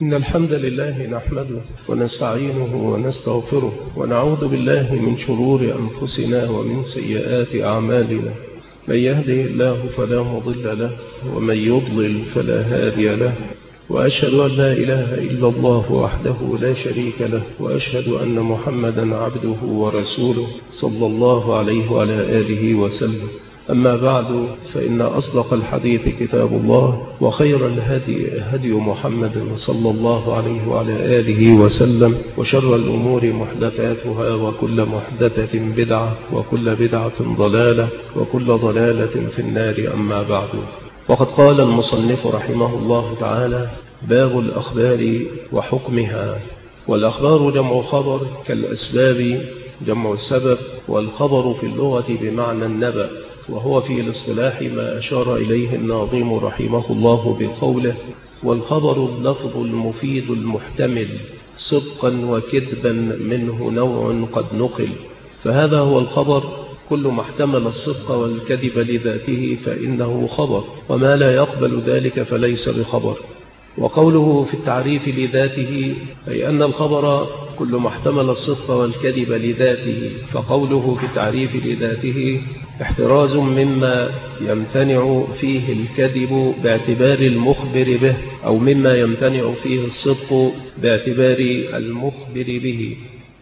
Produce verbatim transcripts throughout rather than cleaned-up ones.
إن الحمد لله نحمده ونستعينه ونستغفره ونعوذ بالله من شرور أنفسنا ومن سيئات أعمالنا. من يهده الله فلا مضل له ومن يضلل فلا هادي له، وأشهد أن لا إله إلا الله وحده لا شريك له، وأشهد أن محمدا عبده ورسوله صلى الله عليه وعلى آله وسلم. أما بعد، فإن أصدق الحديث كتاب الله، وخير الهدي هدي محمد صلى الله عليه وعلى آله وسلم، وشر الأمور محدثاتها، وكل محدثة بدعة، وكل بدعة ضلالة، وكل ضلالة في النار. أما بعد، وقد قال المصنف رحمه الله تعالى: باب الأخبار وحكمها. والأخبار جمع خبر، كالأسباب جمع السبب، والخبر في اللغة بمعنى النبأ، وهو في الاصطلاح ما أشار إليه الناظم رحمه الله بقوله: والخبر اللفظ المفيد المحتمل صدقا وكذبا منه نوع قد نقل. فهذا هو الخبر، كل ما احتمل الصدق والكذب لذاته فإنه خبر، وما لا يقبل ذلك فليس بخبر. وقوله في التعريف لذاته أي أن الخبر كل ما احتمل الصدق والكذب لذاته، فقوله في التعريف لذاته احتراز مما يمتنع فيه الكذب باعتبار المخبر به، أو مما يمتنع فيه الصدق باعتبار المخبر به.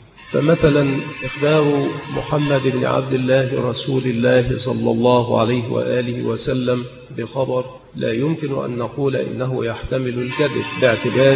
فمثلا إخبار محمد بن عبد الله رسول الله صلى الله عليه وآله وسلم بخبر لا يمكن أن نقول إنه يحتمل الكذب باعتبار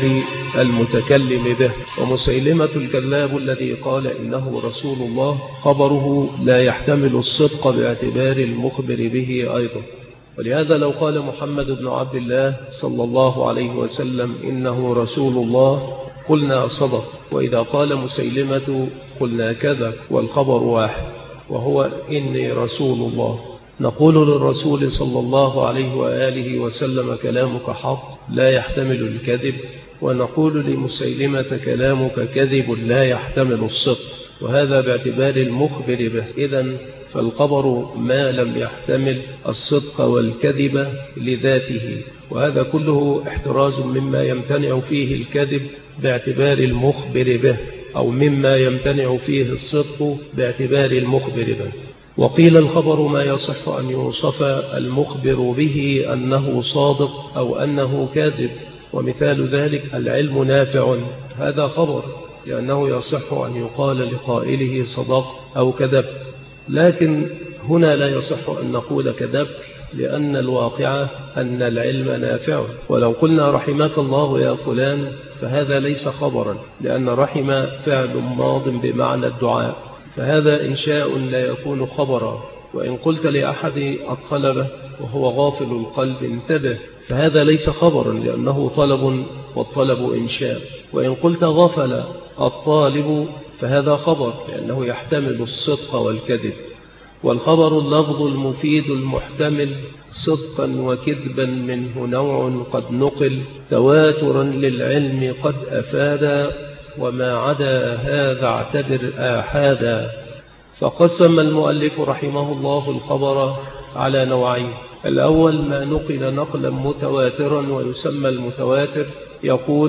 المتكلم به. ومسيلمة الكذاب الذي قال إنه رسول الله خبره لا يحتمل الصدق باعتبار المخبر به أيضا. ولهذا لو قال محمد بن عبد الله صلى الله عليه وسلم إنه رسول الله قلنا صدق، وإذا قال مسيلمة قلنا كذب، والخبر واحد وهو إني رسول الله. نقول للرسول صلى الله عليه وآله وسلم كلامك حق لا يحتمل الكذب، ونقول لمسيلمة كلامك كذب لا يحتمل الصدق، وهذا باعتبار المخبر به. إذن فالخبر ما لم يحتمل الصدق والكذب لذاته، وهذا كله احتراز مما يمتنع فيه الكذب باعتبار المخبر به، أو مما يمتنع فيه الصدق باعتبار المخبر به. وقيل الخبر ما يصح أن يوصف المخبر به أنه صادق أو أنه كاذب، ومثال ذلك العلم نافع، هذا خبر لأنه يصح أن يقال لقائله صدق أو كذب. لكن هنا لا يصح أن نقول كذبت، لأن الواقع أن العلم نافع. ولو قلنا رحمك الله يا فلان فهذا ليس خبرا، لأن رحم فعل ماض بمعنى الدعاء، فهذا إنشاء لا يكون خبرا. وإن قلت لأحد الطلبة وهو غافل القلب انتبه، فهذا ليس خبرا لأنه طلب، والطلب إنشاء. وإن قلت غفل الطالب فهذا خبر لأنه يحتمل الصدق والكذب. والخبر اللفظ المفيد المحتمل صدقا وكذبا منه نوع قد نقل، تواترا للعلم قد أفادا، وما عدا هذا اعتبر آحادا. فقسم المؤلف رحمه الله الخبر على نوعين: الأول ما نقل نقلا متواترا ويسمى المتواتر، يقول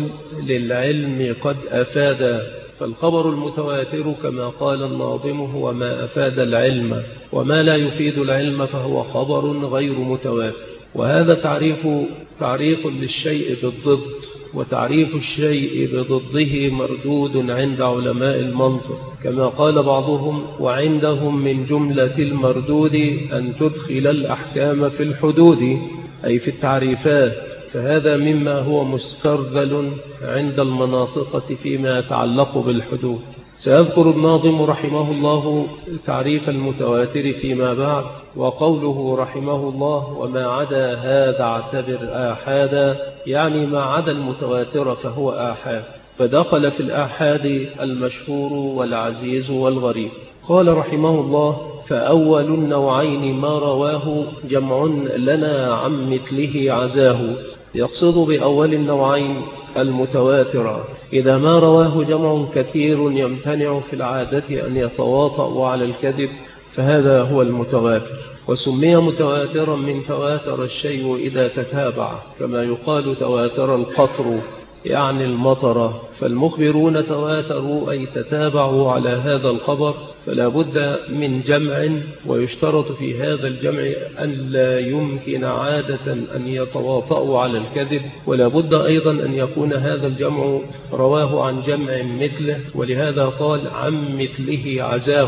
للعلم قد أفادا. فالخبر المتواتر كما قال الناظم هو ما أفاد العلم، وما لا يفيد العلم فهو خبر غير متواتر. وهذا تعريف تعريف للشيء بالضد، وتعريف الشيء بضده مردود عند علماء المنطق، كما قال بعضهم: وعندهم من جملة المردود أن تدخل الأحكام في الحدود، أي في التعريفات. فهذا مما هو مسترذل عند المناطقة فيما يتعلق بالحدود. سيذكر الناظم رحمه الله تعريف المتواتر فيما بعد. وقوله رحمه الله وما عدا هذا اعتبر آحادا، يعني ما عدا المتواتر فهو آحاد، فدخل في الآحاد المشهور والعزيز والغريب. قال رحمه الله: فأول النوعين ما رواه جمع لنا عن مثله عزاه. يقصد بأول النوعين المتواتر إذا ما رواه جمع كثير يمتنع في العادة أن يتواطأ على الكذب، فهذا هو المتواتر. وسمي متواترا من تواتر الشيء إذا تتابع، كما يقال تواتر القطر يعني المطر، فالمخبرون تواتروا أي تتابعوا على هذا الخبر، فلا بد من جمع، ويشترط في هذا الجمع أن لا يمكن عادة أن يتواطؤوا على الكذب، ولا بد أيضا أن يكون هذا الجمع رواه عن جمع مثله، ولهذا قال عن مثله عزاه،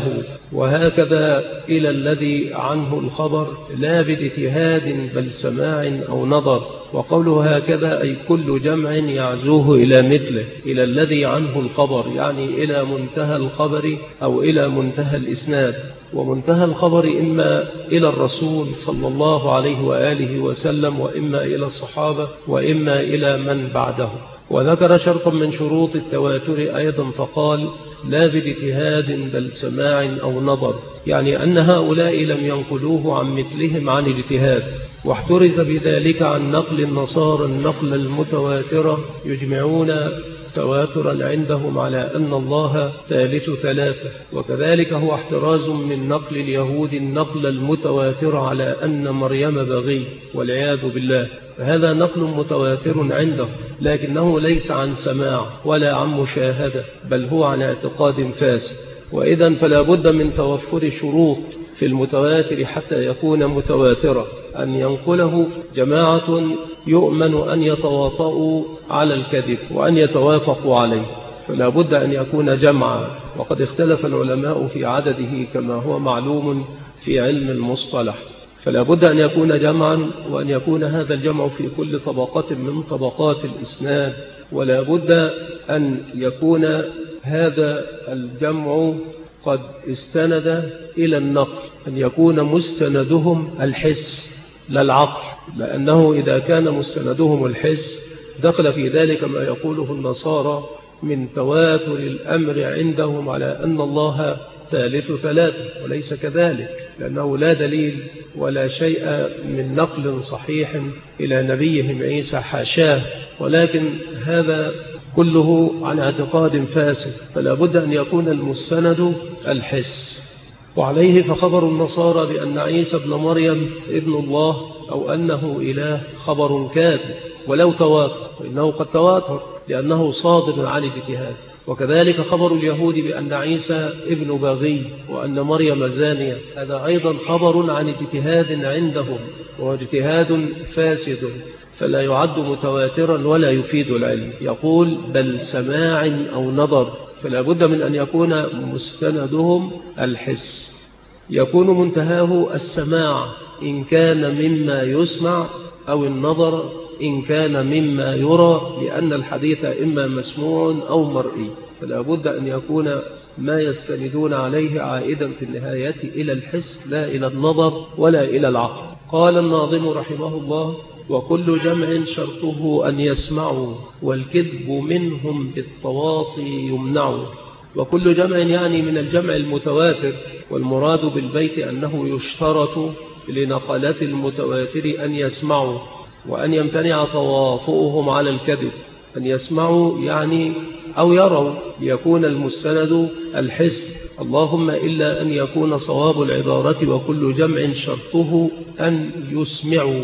وهكذا إلى الذي عنه الخبر لا باجتهاد بل سماع أو نظر. وقوله هكذا أي كل جمع يعزوه إلى مثله، إلى الذي عنه الخبر، يعني إلى منتهى الخبر أو إلى منتهى الإسناد. ومنتهى الخبر إما إلى الرسول صلى الله عليه وآله وسلم، وإما إلى الصحابة، وإما إلى من بعده. وذكر شرطا من شروط التواتر أيضا فقال لا باجتهاد بل سماع أو نظر، يعني أن هؤلاء لم ينقلوه عن مثلهم عن اجتهاد. واحترز بذلك عن نقل النصارى النقل المتواترة يجمعون تواترا عندهم على أن الله ثالث ثلاثة، وكذلك هو احتراز من نقل اليهود النقل المتواتر على أن مريم بغي والعياذ بالله، فهذا نقل متواتر عنده، لكنه ليس عن سماع ولا عن مشاهدة، بل هو عن اعتقاد فاسد. وإذا فلا بد من توفر شروط في المتواتر حتى يكون متواترا، أن ينقله جماعة يؤمن أن يتواطؤوا على الكذب وأن يتوافقوا عليه، فلا بد أن يكون جمعا. وقد اختلف العلماء في عدده كما هو معلوم في علم المصطلح، فلا بد أن يكون جمعا، وأن يكون هذا الجمع في كل طبقة من طبقات الإسناد، ولا بد أن يكون هذا الجمع قد استند إلى النقل، أن يكون مستندهم الحس لا العقل، لأنه إذا كان مستندهم الحس دخل في ذلك ما يقوله النصارى من تواتر الأمر عندهم على أن الله ثالث ثلاثة، وليس كذلك، لأنه لا دليل ولا شيء من نقل صحيح إلى نبيهم عيسى حاشاه، ولكن هذا كله عن اعتقاد فاسد، فلا بد أن يكون المستند الحس. وعليه فخبر النصارى بأن عيسى ابن مريم ابن الله أو أنه إله خبر كاذب ولو تواتر، وإنه قد تواتر لأنه صادر عن اجتهاد. وكذلك خبر اليهود بأن عيسى ابن باغي وأن مريم زانية، هذا أيضا خبر عن اجتهاد عندهم، واجتهاد فاسد، فلا يعد متواترا ولا يفيد العلم. يقول بل سماع أو نظر، فلا بد من أن يكون مستندهم الحس، يكون منتهاه السماع إن كان مما يسمع، أو النظر إن كان مما يرى، لأن الحديث إما مسموع أو مرئي، فلا بد أن يكون ما يستندون عليه عائدا في النهاية إلى الحس لا إلى النظر ولا إلى العقل. قال الناظم رحمه الله وكل جمع شرطه أن يسمعوا والكذب منهم بالتواطي يمنع. وكل جمع يعني من الجمع المتواتر، والمراد بالبيت أنه يشترط لنقلة المتواتر أن يسمعوا وأن يمتنع تواطؤهم على الكذب. أن يسمعوا يعني أو يروا ليكون المستند الحس، اللهم إلا أن يكون صواب العبارة وكل جمع شرطه أن يسمعوا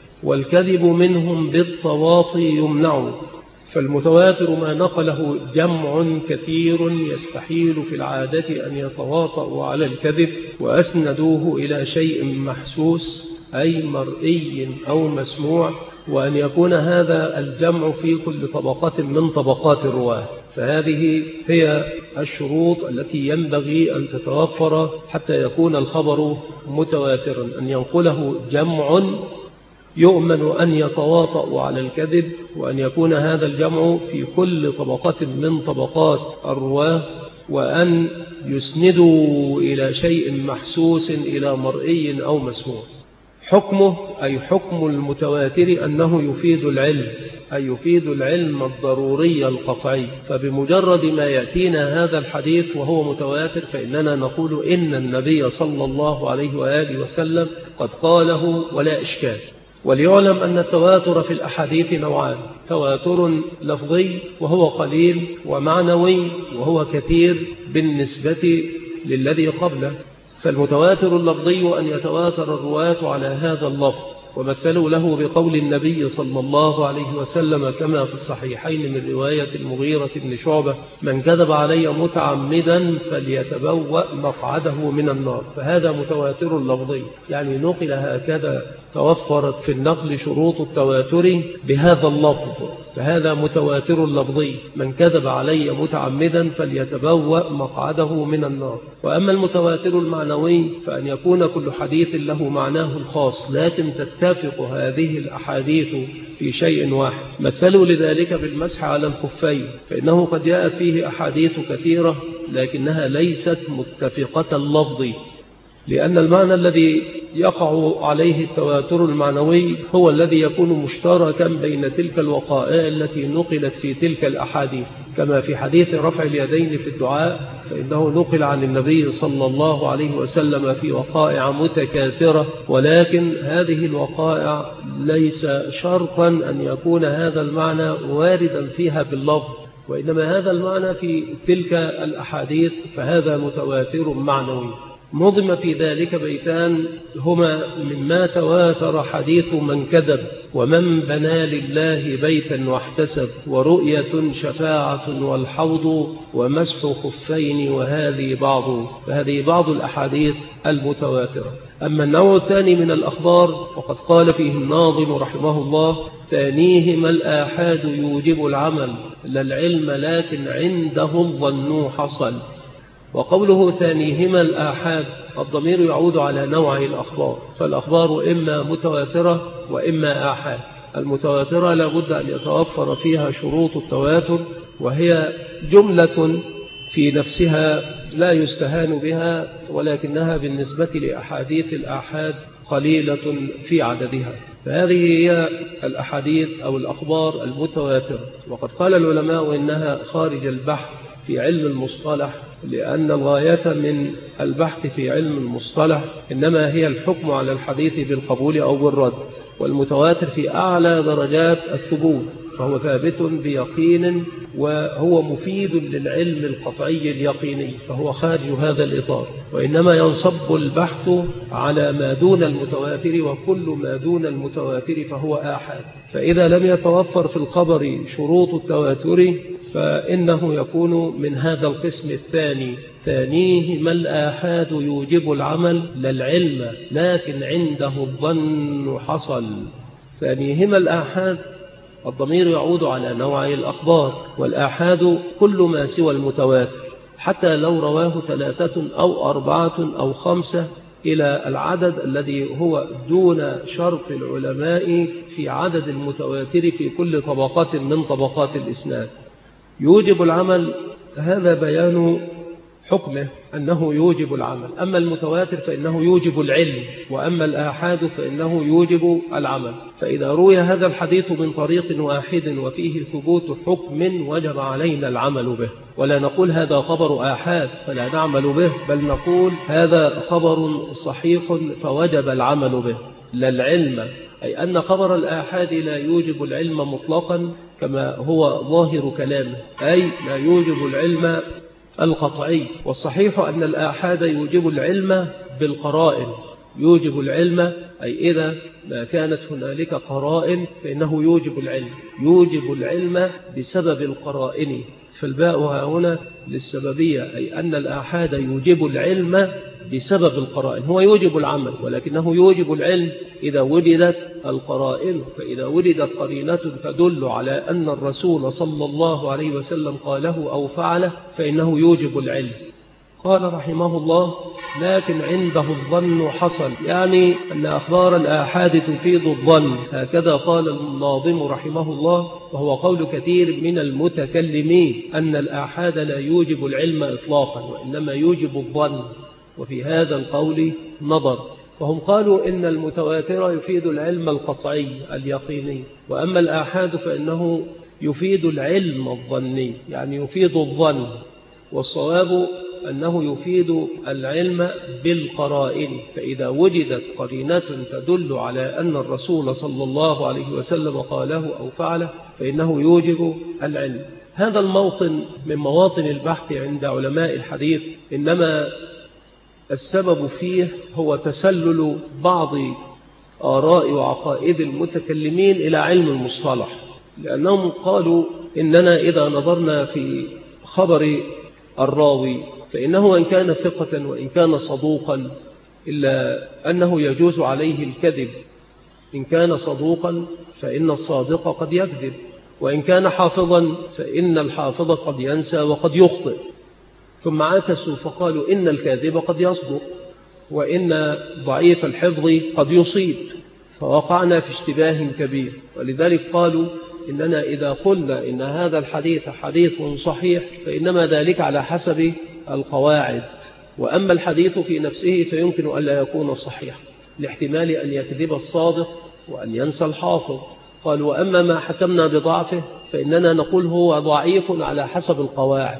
والكذب منهم بالتواطي يمنع. فالمتواتر ما نقله جمع كثير يستحيل في العادة أن يتواطؤوا على الكذب، وأسندوه إلى شيء محسوس أي مرئي أو مسموع، وأن يكون هذا الجمع في كل طبقة من طبقات الرواة. فهذه هي الشروط التي ينبغي أن تتوفر حتى يكون الخبر متواترا، أن ينقله جمع يؤمن أن يتواطؤ على الكذب، وأن يكون هذا الجمع في كل طبقة من طبقات الرواة، وأن يسندوا إلى شيء محسوس إلى مرئي أو مسموع. حكمه أي حكم المتواتر أنه يفيد العلم، أي يفيد العلم الضروري القطعي. فبمجرد ما يأتينا هذا الحديث وهو متواتر فإننا نقول إن النبي صلى الله عليه وآله وسلم قد قاله ولا إشكال. وليعلم أن التواتر في الأحاديث نوعان: تواتر لفظي وهو قليل، ومعنوي وهو كثير بالنسبة للذي قبله. فالمتواتر اللفظي أن يتواتر الرواة على هذا اللفظ، ومثلوا له بقول النبي صلى الله عليه وسلم كما في الصحيحين من رواية المغيرة بن شعبة: من كذب علي متعمدا فليتبوأ مقعده من النار. فهذا متواتر لفظي، يعني نقل هكذا، توفرت في النقل شروط التواتر بهذا اللفظ، فهذا متواتر لفظي: من كذب علي متعمدا فليتبوأ مقعده من النار. وأما المتواتر المعنوي فأن يكون كل حديث له معناه الخاص، لكن تتفق هذه الأحاديث في شيء واحد. مثلوا لذلك بالمسح على الخفين، فإنه قد جاءت فيه أحاديث كثيرة لكنها ليست متفقة اللفظ، لأن المعنى الذي يقع عليه التواتر المعنوي هو الذي يكون مشتركا بين تلك الوقائع التي نقلت في تلك الأحاديث، كما في حديث رفع اليدين في الدعاء، فإنه نقل عن النبي صلى الله عليه وسلم في وقائع متكاثرة، ولكن هذه الوقائع ليس شرطا أن يكون هذا المعنى واردا فيها باللفظ، وإنما هذا المعنى في تلك الأحاديث، فهذا متواتر معنوي. نظم في ذلك بيتان هما مما تواتر حديث: من كذب، ومن بنى لله بيتا واحتسب، ورؤية شفاعة، والحوض، ومسح خفين، وهذه بعض فهذه بعض الأحاديث المتواترة. أما النوع الثاني من الأخبار فقد قال فيه الناظم رحمه الله: ثانيهما الآحاد يوجب العمل، لا العلم لكن عنده الظن حصل. وقوله ثانيهما الآحاد الضمير يعود على نوع الأخبار، فالأخبار إما متواترة وإما آحاد. المتواترة لا بد أن يتوفر فيها شروط التواتر، وهي جملة في نفسها لا يستهان بها، ولكنها بالنسبة لأحاديث الآحاد قليلة في عددها. فهذه هي الأحاديث أو الأخبار المتواترة. وقد قال العلماء إنها خارج البحث في علم المصطلح، لأن الغاية من البحث في علم المصطلح إنما هي الحكم على الحديث بالقبول أو بالرد. والمتواتر في أعلى درجات الثبوت، فهو ثابت بيقين وهو مفيد للعلم القطعي اليقيني، فهو خارج هذا الإطار. وإنما ينصب البحث على ما دون المتواتر، وكل ما دون المتواتر فهو آحاد. فإذا لم يتوفر في الخبر شروط التواتر فإنه يكون من هذا القسم الثاني: ثانيهما الآحاد يوجب العمل، لا العلم لكن عنده الظن حصل. ثانيهما الآحاد الضمير يعود على نوع الأخبار، والآحاد كل ما سوى المتواتر، حتى لو رواه ثلاثة أو أربعة أو خمسة إلى العدد الذي هو دون شرط العلماء في عدد المتواتر في كل طبقات من طبقات الإسناد. يوجب العمل، هذا بيان حكمه أنه يوجب العمل. أما المتواتر فإنه يوجب العلم، وأما الآحاد فإنه يوجب العمل. فإذا روي هذا الحديث من طريق واحد وفيه ثبوت حكم وجب علينا العمل به، ولا نقول هذا خبر آحاد فلا نعمل به، بل نقول هذا خبر صحيح فوجب العمل به. لا العلم، أي أن خبر الآحاد لا يوجب العلم مطلقا كما هو ظاهر كلامه، أي لا يوجب العلم القطعي. والصحيح أن الآحاد يوجب العلم بالقرائن، يوجب العلم أي إذا ما كانت هنالك قرائن فإنه يوجب العلم، يوجب العلم بسبب القرائن. فالباء هنا للسببية، أي أن الآحاد يوجب العلم بسبب القرائن. هو يوجب العمل ولكنه يوجب العلم إذا وجدت القرائن، فإذا وجدت قرينة تدل على أن الرسول صلى الله عليه وسلم قاله أو فعله فإنه يوجب العلم. قال رحمه الله: لكن عنده الظن حصل، يعني أن أخبار الآحاد تفيد الظن، هكذا قال الناظم رحمه الله، وهو قول كثير من المتكلمين أن الآحاد لا يوجب العلم إطلاقا وإنما يوجب الظن، وفي هذا القول نظر. وهم قالوا إن المتواتر يفيد العلم القطعي اليقيني، وأما الآحاد فإنه يفيد العلم الظني، يعني يفيد الظن. والصواب أنه يفيد العلم بالقرائن، فإذا وجدت قرينة تدل على أن الرسول صلى الله عليه وسلم قاله أو فعله فإنه يوجب العلم. هذا الموطن من مواطن البحث عند علماء الحديث، إنما السبب فيه هو تسلل بعض آراء وعقائد المتكلمين إلى علم المصطلح، لأنهم قالوا إننا إذا نظرنا في خبر الراوي فإنه إن كان ثقة وإن كان صدوقا إلا أنه يجوز عليه الكذب. إن كان صدوقا فإن الصادق قد يكذب، وإن كان حافظا فإن الحافظ قد ينسى وقد يخطئ. ثم عكسوا فقالوا إن الكاذب قد يصدق، وإن ضعيف الحفظ قد يصيب، فوقعنا في اشتباه كبير. ولذلك قالوا إننا إذا قلنا إن هذا الحديث حديث صحيح فإنما ذلك على حسب القواعد، وأما الحديث في نفسه فيمكن أن لا يكون صحيح لاحتمال أن يكذب الصادق وأن ينسى الحافظ. قالوا وأما ما حكمنا بضعفه فإننا نقول هو ضعيف على حسب القواعد،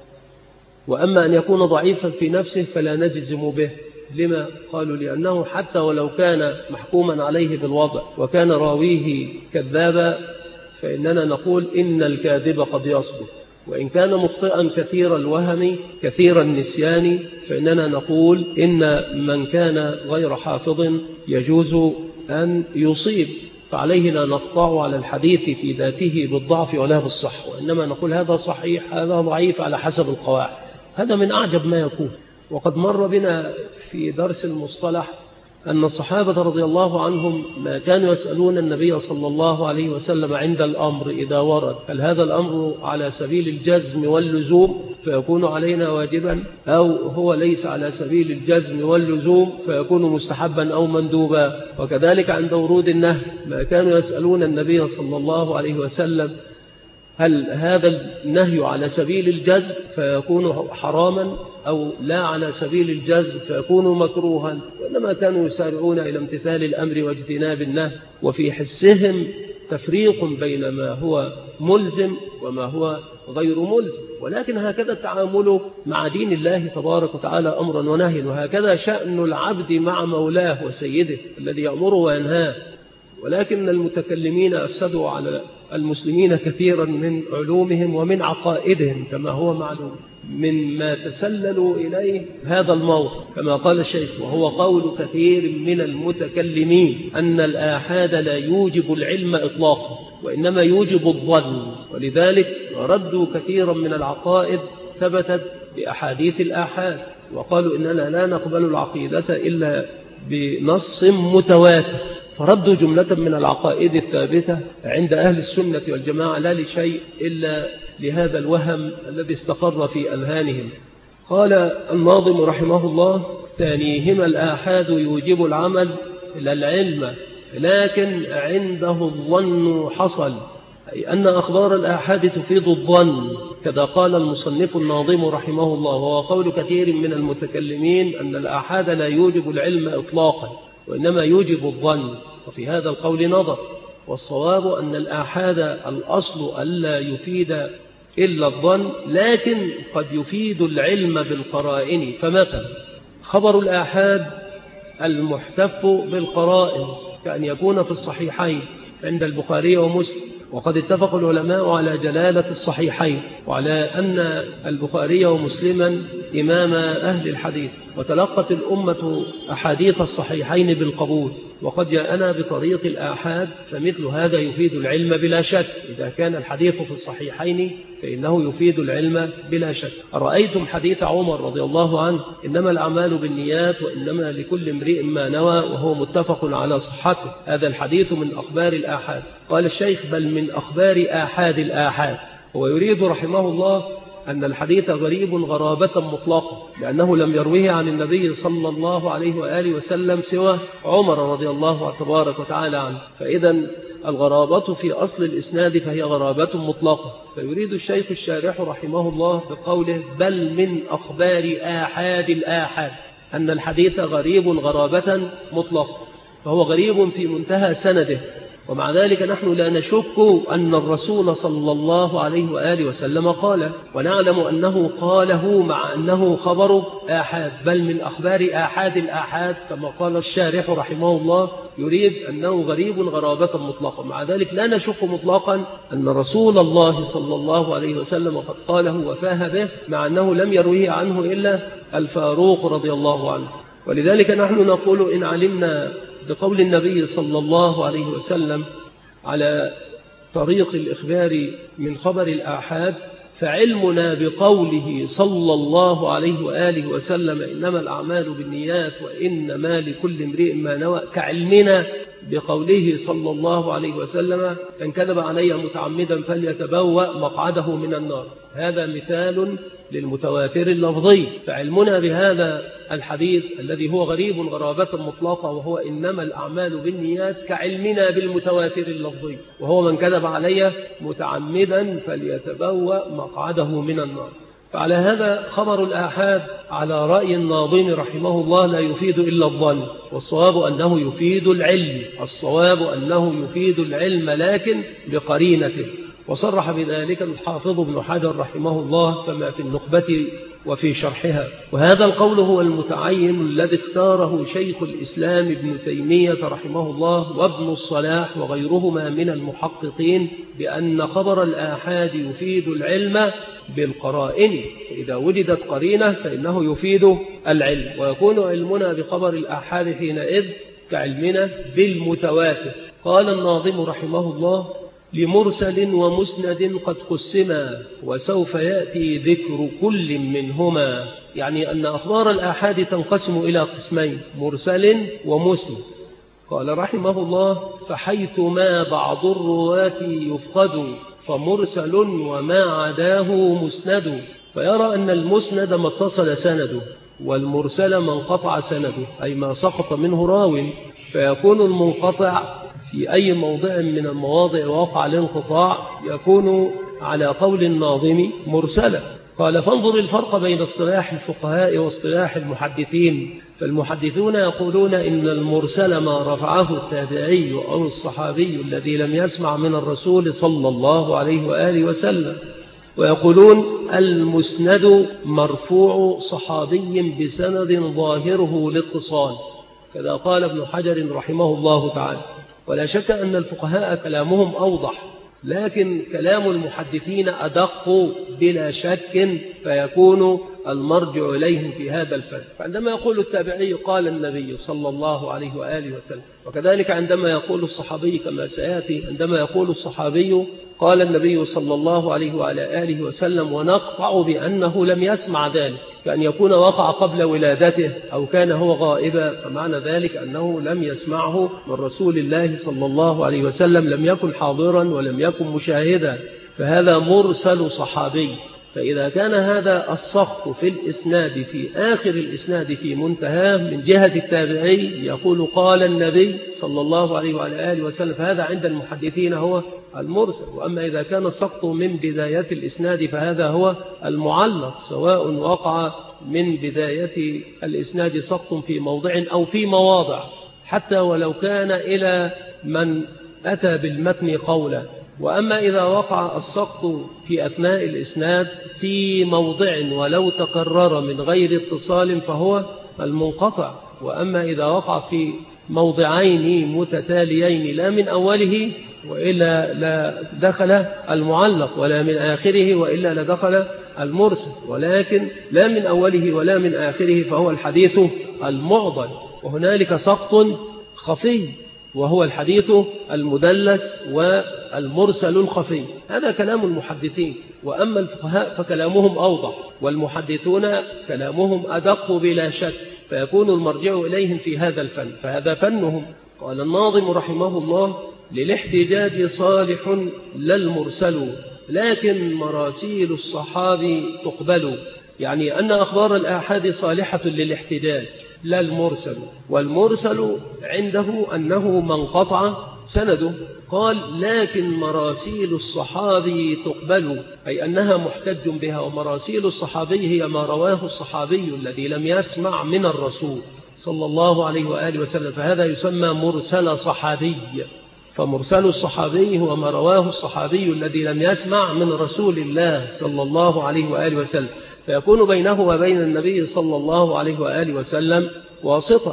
وأما أن يكون ضعيفا في نفسه فلا نجزم به. لما؟ قالوا لأنه حتى ولو كان محكوما عليه بالوضع وكان راويه كذابا فإننا نقول إن الكاذب قد يصدق، وإن كان مخطئا كثير الوهم كثير النسيان فإننا نقول إن من كان غير حافظ يجوز أن يصيب، فعليه لا نقطع على الحديث في ذاته بالضعف ولا بالصح، وإنما نقول هذا صحيح هذا ضعيف على حسب القواعد. هذا من أعجب ما يكون. وقد مر بنا في درس المصطلح أن الصحابة رضي الله عنهم ما كانوا يسألون النبي صلى الله عليه وسلم عند الأمر إذا ورد هل هذا الأمر على سبيل الجزم واللزوم فيكون علينا واجبا، أو هو ليس على سبيل الجزم واللزوم فيكون مستحبا أو مندوبا. وكذلك عند ورود النهي ما كانوا يسألون النبي صلى الله عليه وسلم هل هذا النهي على سبيل الجزم فيكون حراما أو لا على سبيل الجزم فيكون مكروها، وإنما كانوا يسارعون إلى امتثال الأمر واجتناب النهي، وفي حسهم تفريق بين ما هو ملزم وما هو غير ملزم. ولكن هكذا التعامل مع دين الله تبارك وتعالى أمرا ونهيا، وهكذا شأن العبد مع مولاه وسيده الذي يأمره وينهاه. ولكن المتكلمين أفسدوا على المسلمين كثيرا من علومهم ومن عقائدهم كما هو معلوم، مما تسللوا إليه هذا الموطن كما قال الشيخ، وهو قول كثير من المتكلمين أن الآحاد لا يوجب العلم إطلاقا وإنما يوجب الظن، ولذلك ردوا كثيرا من العقائد ثبتت بأحاديث الآحاد، وقالوا إننا لا نقبل العقيدة إلا بنص متواتر، فردوا جملة من العقائد الثابتة عند أهل السنة والجماعة لا لشيء إلا لهذا الوهم الذي استقر في أذهانهم. قال الناظم رحمه الله ثانيهما الآحاد يوجب العمل إلى العلم لكن عنده الظن حصل، أي أن أخبار الآحاد تفيد الظن كذا قال المصنف الناظم رحمه الله. وهو قول كثير من المتكلمين أن الآحاد لا يوجب العلم إطلاقا وإنما يوجب الظن، وفي هذا القول نظر، والصواب أن الآحاد الأصل ألا يفيد إلا الظن لكن قد يفيد العلم بالقرائن. فمثلا خبر الآحاد المحتف بالقرائن كأن يكون في الصحيحين عند البخاري ومسلم، وقد اتفق العلماء على جلالة الصحيحين وعلى أن البخاري ومسلما إمام أهل الحديث، وتلقت الأمة أحاديث الصحيحين بالقبول، وقد جاءنا بطريق الآحاد، فمثل هذا يفيد العلم بلا شك. إذا كان الحديث في الصحيحين فإنه يفيد العلم بلا شك. أرأيتم حديث عمر رضي الله عنه إنما الأعمال بالنيات وإنما لكل امرئ ما نوى، وهو متفق على صحته. هذا الحديث من أخبار الآحاد. قال الشيخ بل من أخبار آحاد الآحاد. هو يريد رحمه الله أن الحديث غريب غرابة مطلقة لأنه لم يرويه عن النبي صلى الله عليه وآله وسلم سوى عمر رضي الله تبارك وتعالى عنه، فإذا الغرابة في أصل الإسناد فهي غرابة مطلقة. فيريد الشيخ الشارح رحمه الله بقوله بل من أخبار آحاد الآحاد أن الحديث غريب غرابة مطلقة، فهو غريب في منتهى سنده، ومع ذلك نحن لا نشك أن الرسول صلى الله عليه وآله وسلم قال، ونعلم أنه قاله مع أنه خبر آحاد، بل من أخبار آحاد الآحاد كما قال الشارح رحمه الله، يريد أنه غريب غرابة مطلقة. مع ذلك لا نشك مطلقا أن رسول الله صلى الله عليه وسلم قد قاله وفاه به، مع أنه لم يرويه عنه إلا الفاروق رضي الله عنه. ولذلك نحن نقول إن علمنا بقول النبي صلى الله عليه وسلم على طريق الإخبار من خبر الآحاد: فعلمنا بقوله صلى الله عليه وآله وسلم إنما الأعمال بالنيات وإنما لكل امرئ ما نوى كعلمنا بقوله صلى الله عليه وسلم: من كذب علي متعمدا فليتبوأ مقعده من النار. هذا مثال للمتواتر اللفظي. فعلمنا بهذا الحديث الذي هو غريب غرابة مطلقة وهو إنما الأعمال بالنيات كعلمنا بالمتواتر اللفظي، وهو من كذب علي متعمدا فليتبوأ مقعده من النار. فعلى هذا خبر الآحاد على رأي الناظم رحمه الله لا يفيد إلا الظن، والصواب أنه يفيد العلم الصواب أنه يفيد العلم لكن بقرينته. وصرح بذلك الحافظ ابن حجر رحمه الله كما في النخبة وفي شرحها. وهذا القول هو المتعين الذي اختاره شيخ الإسلام ابن تيمية رحمه الله وابن الصلاح وغيرهما من المحققين بأن خبر الآحاد يفيد العلم بالقرائن، إذا وجدت قرينة فإنه يفيد العلم، ويكون علمنا بخبر الآحاد حينئذ كعلمنا بالمتواتر. قال الناظم رحمه الله: لمرسل ومسند قد قسما وسوف يأتي ذكر كل منهما. يعني أن أخبار الآحاد تنقسم إلى قسمين: مرسل ومسند. قال رحمه الله: فحيثما بعض الرواة يفقد فمرسل وما عداه مسند. فيرى أن المسند ما اتصل سنده، والمرسل ما انقطع سنده، أي ما سقط منه راو، فيكون المنقطع في أي موضع من المواضع وقع الانقطاع يكون على قول الناظم مرسلا. قال: فانظر الفرق بين اصطلاح الفقهاء واصطلاح المحدثين. فالمحدثون يقولون إن المرسل ما رفعه التابعي أو الصحابي الذي لم يسمع من الرسول صلى الله عليه وآله وسلم، ويقولون المسند مرفوع صحابي بسند ظاهره الاتصال، كذا قال ابن حجر رحمه الله تعالى. ولا شك أن الفقهاء كلامهم أوضح، لكن كلام المحدثين أدق بلا شك، فيكون المرجع إليهم في هذا الفن. فعندما يقول التابعي قال النبي صلى الله عليه وآله وسلم، وكذلك عندما يقول الصحابي كما سيأتي، عندما يقول الصحابي قال النبي صلى الله عليه وعلى آله وسلم، ونقطع بأنه لم يسمع ذلك، كأن يكون وقع قبل ولادته أو كان هو غائبا، فمعنى ذلك أنه لم يسمعه من رسول الله صلى الله عليه وسلم، لم يكن حاضرا ولم يكن مشاهدا، فهذا مرسل صحابي. فإذا كان هذا السقط في الإسناد في آخر الإسناد في منتهاه من جهة التابعي يقول قال النبي صلى الله عليه وعلى آله وسلم، فهذا عند المحدثين هو المرسل. وأما إذا كان السقط من بداية الإسناد فهذا هو المعلق، سواء وقع من بداية الإسناد سقط في موضع أو في مواضع، حتى ولو كان إلى من أتى بالمتن قولا. وأما إذا وقع السقط في أثناء الإسناد في موضع ولو تكرر من غير اتصال فهو المنقطع. وأما إذا وقع في موضعين متتاليين لا من أوله وإلا لا دخل المعلق، ولا من آخره وإلا لا دخل المرسل، ولكن لا من أوله ولا من آخره فهو الحديث المعضل. وهنالك سقط خفي وهو الحديث المدلس والمرسل الخفي. هذا كلام المحدثين. وأما الفقهاء فكلامهم أوضح، والمحدثون كلامهم أدق بلا شك، فيكون المرجع إليهم في هذا الفن، فهذا فنهم. قال الناظم رحمه الله: للاحتجاج صالح لا المرسل لكن مراسيل الصحابي تقبل. يعني أن أخبار الآحاد صالحة للاحتجاج لا المرسل، والمرسل عنده أنه من قطع سنده. قال: لكن مراسيل الصحابي تقبل، أي أنها محتج بها. ومراسيل الصحابي هي ما رواه الصحابي الذي لم يسمع من الرسول صلى الله عليه وآله وسلم، فهذا يسمى مرسل صحابي. فمرسل الصحابي هو ما رواه الصحابي الذي لم يسمع من رسول الله صلى الله عليه وآله وسلم، فيكون بينه وبين النبي صلى الله عليه وآله وسلم واسطة.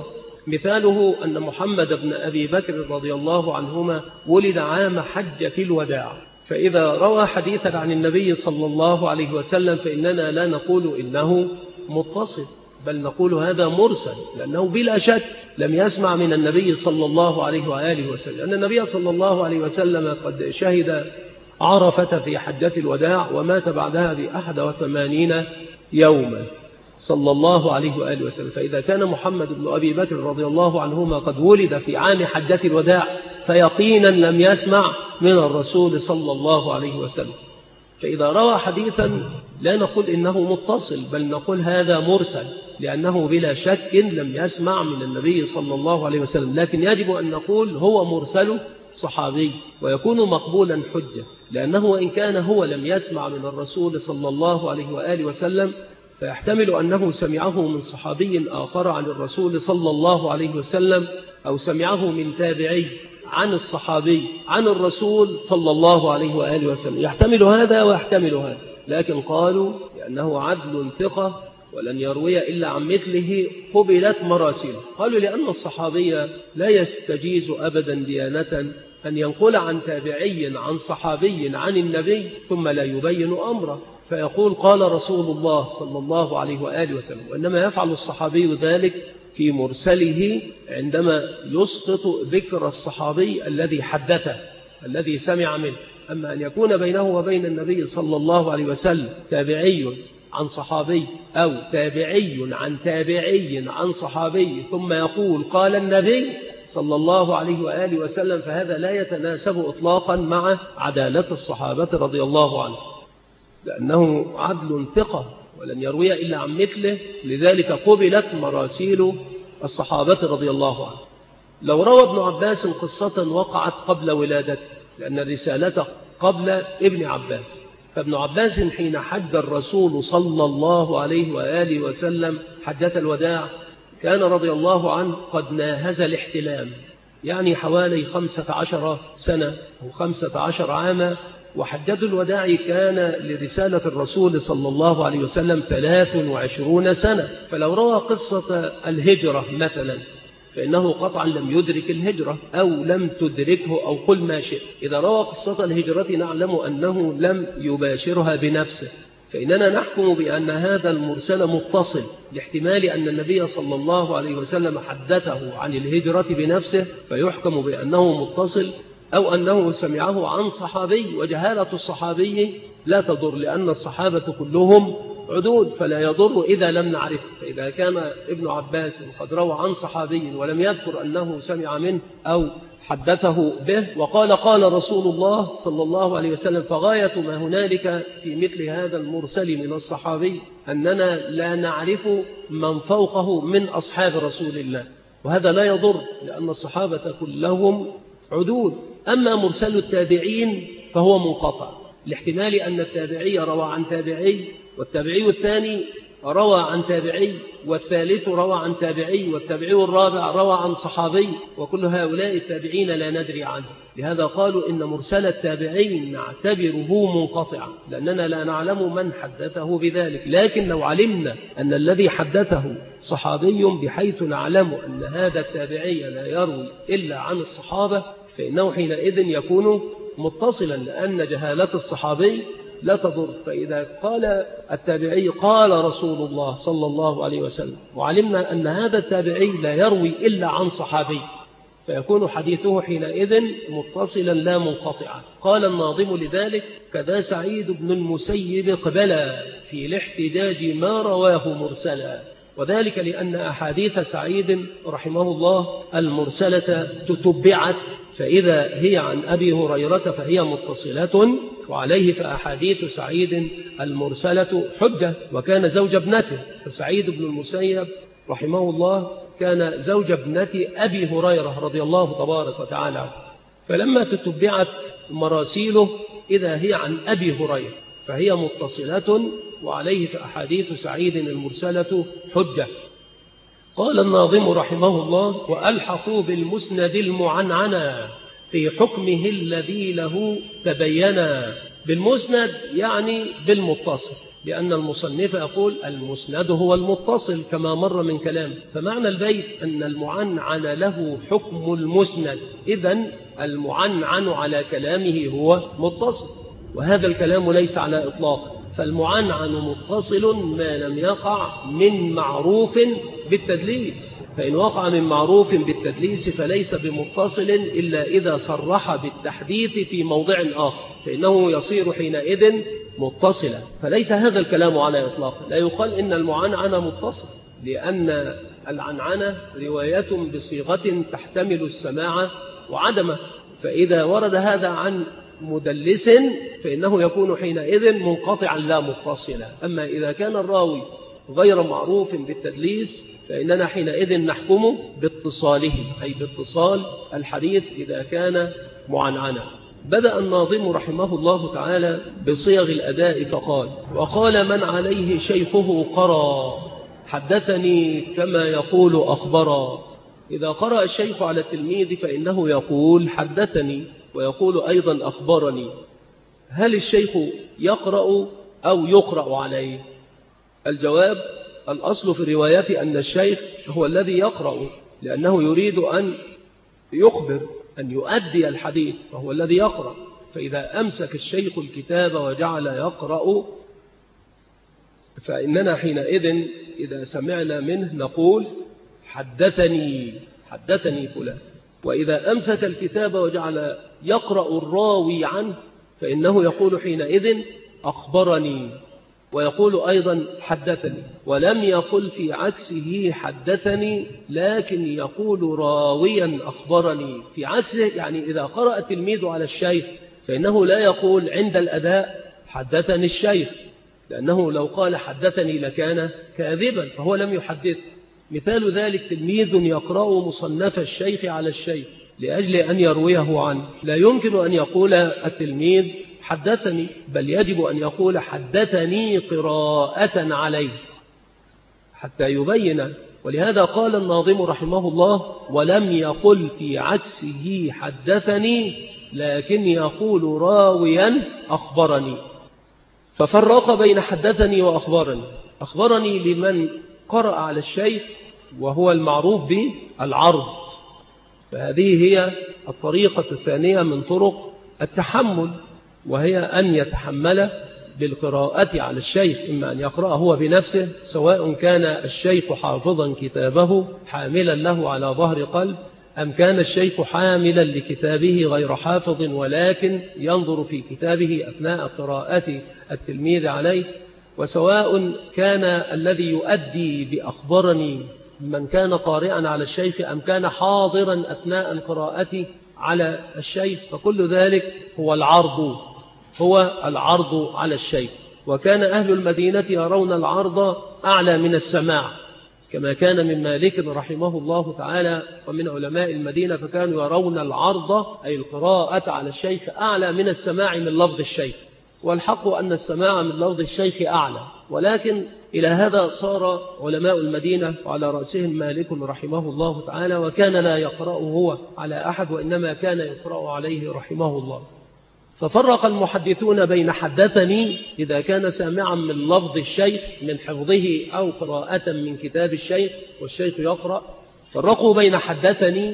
مثاله أن محمد بن أبي بكر رضي الله عنهما ولد عام حجة الوداع، فإذا روى حديثا عن النبي صلى الله عليه وسلم فإننا لا نقول إنه متصل، بل نقول هذا مرسل، لأنه بلا شك لم يسمع من النبي صلى الله عليه وآله وسلم، لأن النبي صلى الله عليه وسلم قد شهد عرفة في حجة الوداع ومات بعدها بأحد وثمانين يوما صلى الله عليه وآله وسلم. فإذا كان محمد بن أبي بكر رضي الله عنهما قد ولد في عام حجة الوداع فيقينا لم يسمع من الرسول صلى الله عليه وسلم. فإذا روى حديثا لا نقول إنه متصل، بل نقول هذا مرسل، لأنه بلا شك لم يسمع من النبي صلى الله عليه وسلم. لكن يجب أن نقول هو مرسل صحابي ويكون مقبولا حجة، لأنه وإن كان هو لم يسمع من الرسول صلى الله عليه وآله وسلم فيحتمل أنه سمعه من صحابي آخر عن الرسول صلى الله عليه وسلم، أو سمعه من تابعي عن الصحابي عن الرسول صلى الله عليه وآله وسلم. يحتمل هذا ويحتمل هذا، لكن قالوا لأنه عدل ثقة ولن يروي إلا عن مثله قبلت مراسيله. قالوا لأن الصحابي لا يستجيز أبدا ديانة أن ينقل عن تابعي عن صحابي عن النبي ثم لا يبين أمره، فيقول قال رسول الله صلى الله عليه وآله وسلم، وإنما يفعل الصحابي ذلك في مرسله عندما يسقط ذكر الصحابي الذي حدثه الذي سمع منه. أما أن يكون بينه وبين النبي صلى الله عليه وسلم تابعي عن صحابي أو تابعي عن تابعي عن صحابي ثم يقول قال النبي صلى الله عليه وآله وسلم، فهذا لا يتناسب إطلاقا مع عدالة الصحابة رضي الله عنهم، لأنه عدل ثقة ولن يروي إلا عن مثله، لذلك قبلت مراسيل الصحابة رضي الله عنهم. لو روى ابن عباس قصة وقعت قبل ولادته، لأن الرسالة قبل ابن عباس، فابن عباس حين حج الرسول صلى الله عليه وآله وسلم حجة الوداع كان رضي الله عنه قد ناهز الاحتلام، يعني حوالي خمسة عشر سنة أو خمسة عشر عاما، وحجة الوداع كان لرسالة الرسول صلى الله عليه وسلم ثلاث وعشرون سنة. فلو روى قصة الهجرة مثلا فإنه قطعا لم يدرك الهجرة أو لم تدركه، أو قل ما شئ. إذا روى قصة الهجرة نعلم أنه لم يباشرها بنفسه، فإننا نحكم بأن هذا المرسل متصل، لاحتمال أن النبي صلى الله عليه وسلم حدثه عن الهجرة بنفسه فيحكم بأنه متصل، أو أنه سمعه عن صحابي، وجهالة الصحابي لا تضر لأن الصحابة كلهم عدود فلا يضر إذا لم نعرف. فإذا كان ابن عباس قد روى عن صحابي ولم يذكر أنه سمع منه أو حدثه به وقال قال رسول الله صلى الله عليه وسلم، فغاية ما هنالك في مثل هذا المرسل من الصحابي أننا لا نعرف من فوقه من أصحاب رسول الله، وهذا لا يضر لأن الصحابة كلهم عدود. أما مرسل التابعين فهو منقطع، لاحتمال أن التابعي روى عن تابعي، والتابعي الثاني روى عن تابعي، والثالث روى عن تابعي، والتابعي الرابع روى عن صحابي، وكل هؤلاء التابعين لا ندري عنه. لهذا قالوا إن مرسل التابعين نعتبره منقطعا، لأننا لا نعلم من حدثه بذلك. لكن لو علمنا أن الذي حدثه صحابي بحيث نعلم أن هذا التابعي لا يروي إلا عن الصحابة فإنه حينئذ يكون متصلا، لأن جهالة الصحابي لا تضر. فإذا قال التابعي قال رسول الله صلى الله عليه وسلم وعلمنا أن هذا التابعي لا يروي إلا عن صحابي فيكون حديثه حينئذ متصلا لا منقطعا. قال الناظم لذلك كذا سعيد بن المسيب قبلا في الاحتجاج ما رواه مرسلا، وذلك لأن أحاديث سعيد رحمه الله المرسلة تتبعت، فإذا هي عن أبي هريرة فهي متصلة، وعليه فأحاديث سعيد المرسلة حجة، وكان زوج ابنته، فسعيد بن المسيب رحمه الله كان زوج ابنة أبي هريرة رضي الله تبارك وتعالى، فلما تتبعت مراسيله إذا هي عن أبي هريرة فهي متصلة، وعليه فأحاديث سعيد المرسلة حجة. قال الناظم رحمه الله وألحقوا بالمسند المعنعنا في حكمه الذي له تبينا. بالمسند يعني بالمتصل، لأن المصنف يقول المسند هو المتصل كما مر من كلام، فمعنى البيت أن المعنعن له حكم المسند، إذن المعنعن على كلامه هو متصل، وهذا الكلام ليس على إطلاق. فالمعنعن متصل ما لم يقع من معروف بالتدليس، فإن وقع من معروف بالتدليس فليس بمتصل إلا إذا صرح بالتحديث في موضع آخر، فإنه يصير حينئذ متصلا. فليس هذا الكلام على إطلاق، لا يقال إن المعنعن متصل، لأن العنعنة رواية بصيغة تحتمل السماع وعدمه، فإذا ورد هذا عن مدلس فإنه يكون حينئذ منقطعا لا متصلا. أما إذا كان الراوي غير معروف بالتدليس فإننا حينئذ نحكم باتصاله، أي باتصال الحديث إذا كان معنعنا. بدأ الناظم رحمه الله تعالى بصيغ الأداء فقال: وقال من عليه شيخه قرى حدثني كما يقول أخبرا. إذا قرأ الشيخ على التلميذ فإنه يقول حدثني ويقول أيضا أخبرني. هل الشيخ يقرأ أو يقرأ عليه؟ الجواب: الأصل في الرواية أن الشيخ هو الذي يقرأ، لأنه يريد أن يخبر، أن يؤدي الحديث، فهو الذي يقرأ. فإذا أمسك الشيخ الكتاب وجعل يقرأ فإننا حينئذ إذا سمعنا منه نقول حدثني حدثني فلان. وإذا أمسك الكتاب وجعل يقرأ الراوي عنه فإنه يقول حينئذ أخبرني، ويقول أيضا حدثني، ولم يقل في عكسه حدثني لكن يقول راويا أخبرني في عكسه. يعني إذا قرأ التلميذ على الشيخ فإنه لا يقول عند الأداء حدثني الشيخ، لأنه لو قال حدثني لكان كاذبا، فهو لم يحدث. مثال ذلك تلميذ يقرأ مصنف الشيخ على الشيخ لأجل أن يرويه عنه، لا يمكن أن يقول التلميذ حدثني، بل يجب أن يقول حدثني قراءة عليه حتى يبين. ولهذا قال الناظم رحمه الله: ولم يقل في عكسه حدثني لكن يقول راويا أخبرني. ففرق بين حدثني وأخبرني. أخبرني لمن قرأ على الشيخ وهو المعروف بالعرض، فهذه هي الطريقة الثانية من طرق التحمل، وهي أن يتحمل بالقراءة على الشيخ، إما أن يقرأ هو بنفسه سواء كان الشيخ حافظا كتابه حاملا له على ظهر قلب، أم كان الشيخ حاملا لكتابه غير حافظ ولكن ينظر في كتابه أثناء قراءة التلميذ عليه، وسواء كان الذي يؤدي بأخبرني من كان قارئا على الشيخ أم كان حاضرا أثناء القراءة على الشيخ، فكل ذلك هو العرض هو العرض على الشيخ. وكان أهل المدينة يرون العرض أعلى من السماع، كما كان من مالك رحمه الله تعالى ومن علماء المدينة، فكانوا يرون العرض أي القراءة على الشيخ أعلى من السماع من لفظ الشيخ. والحق أن السماع من لفظ الشيخ أعلى، ولكن إلى هذا صار علماء المدينة وعلى رأسهم مالك رحمه الله تعالى، وكان لا يقرأ هو على أحد وإنما كان يقرأ عليه رحمه الله. ففرق المحدثون بين حدثني إذا كان سامعا من لفظ الشيخ من حفظه أو قراءة من كتاب الشيخ والشيخ يقرأ، فرقوا بين حدثني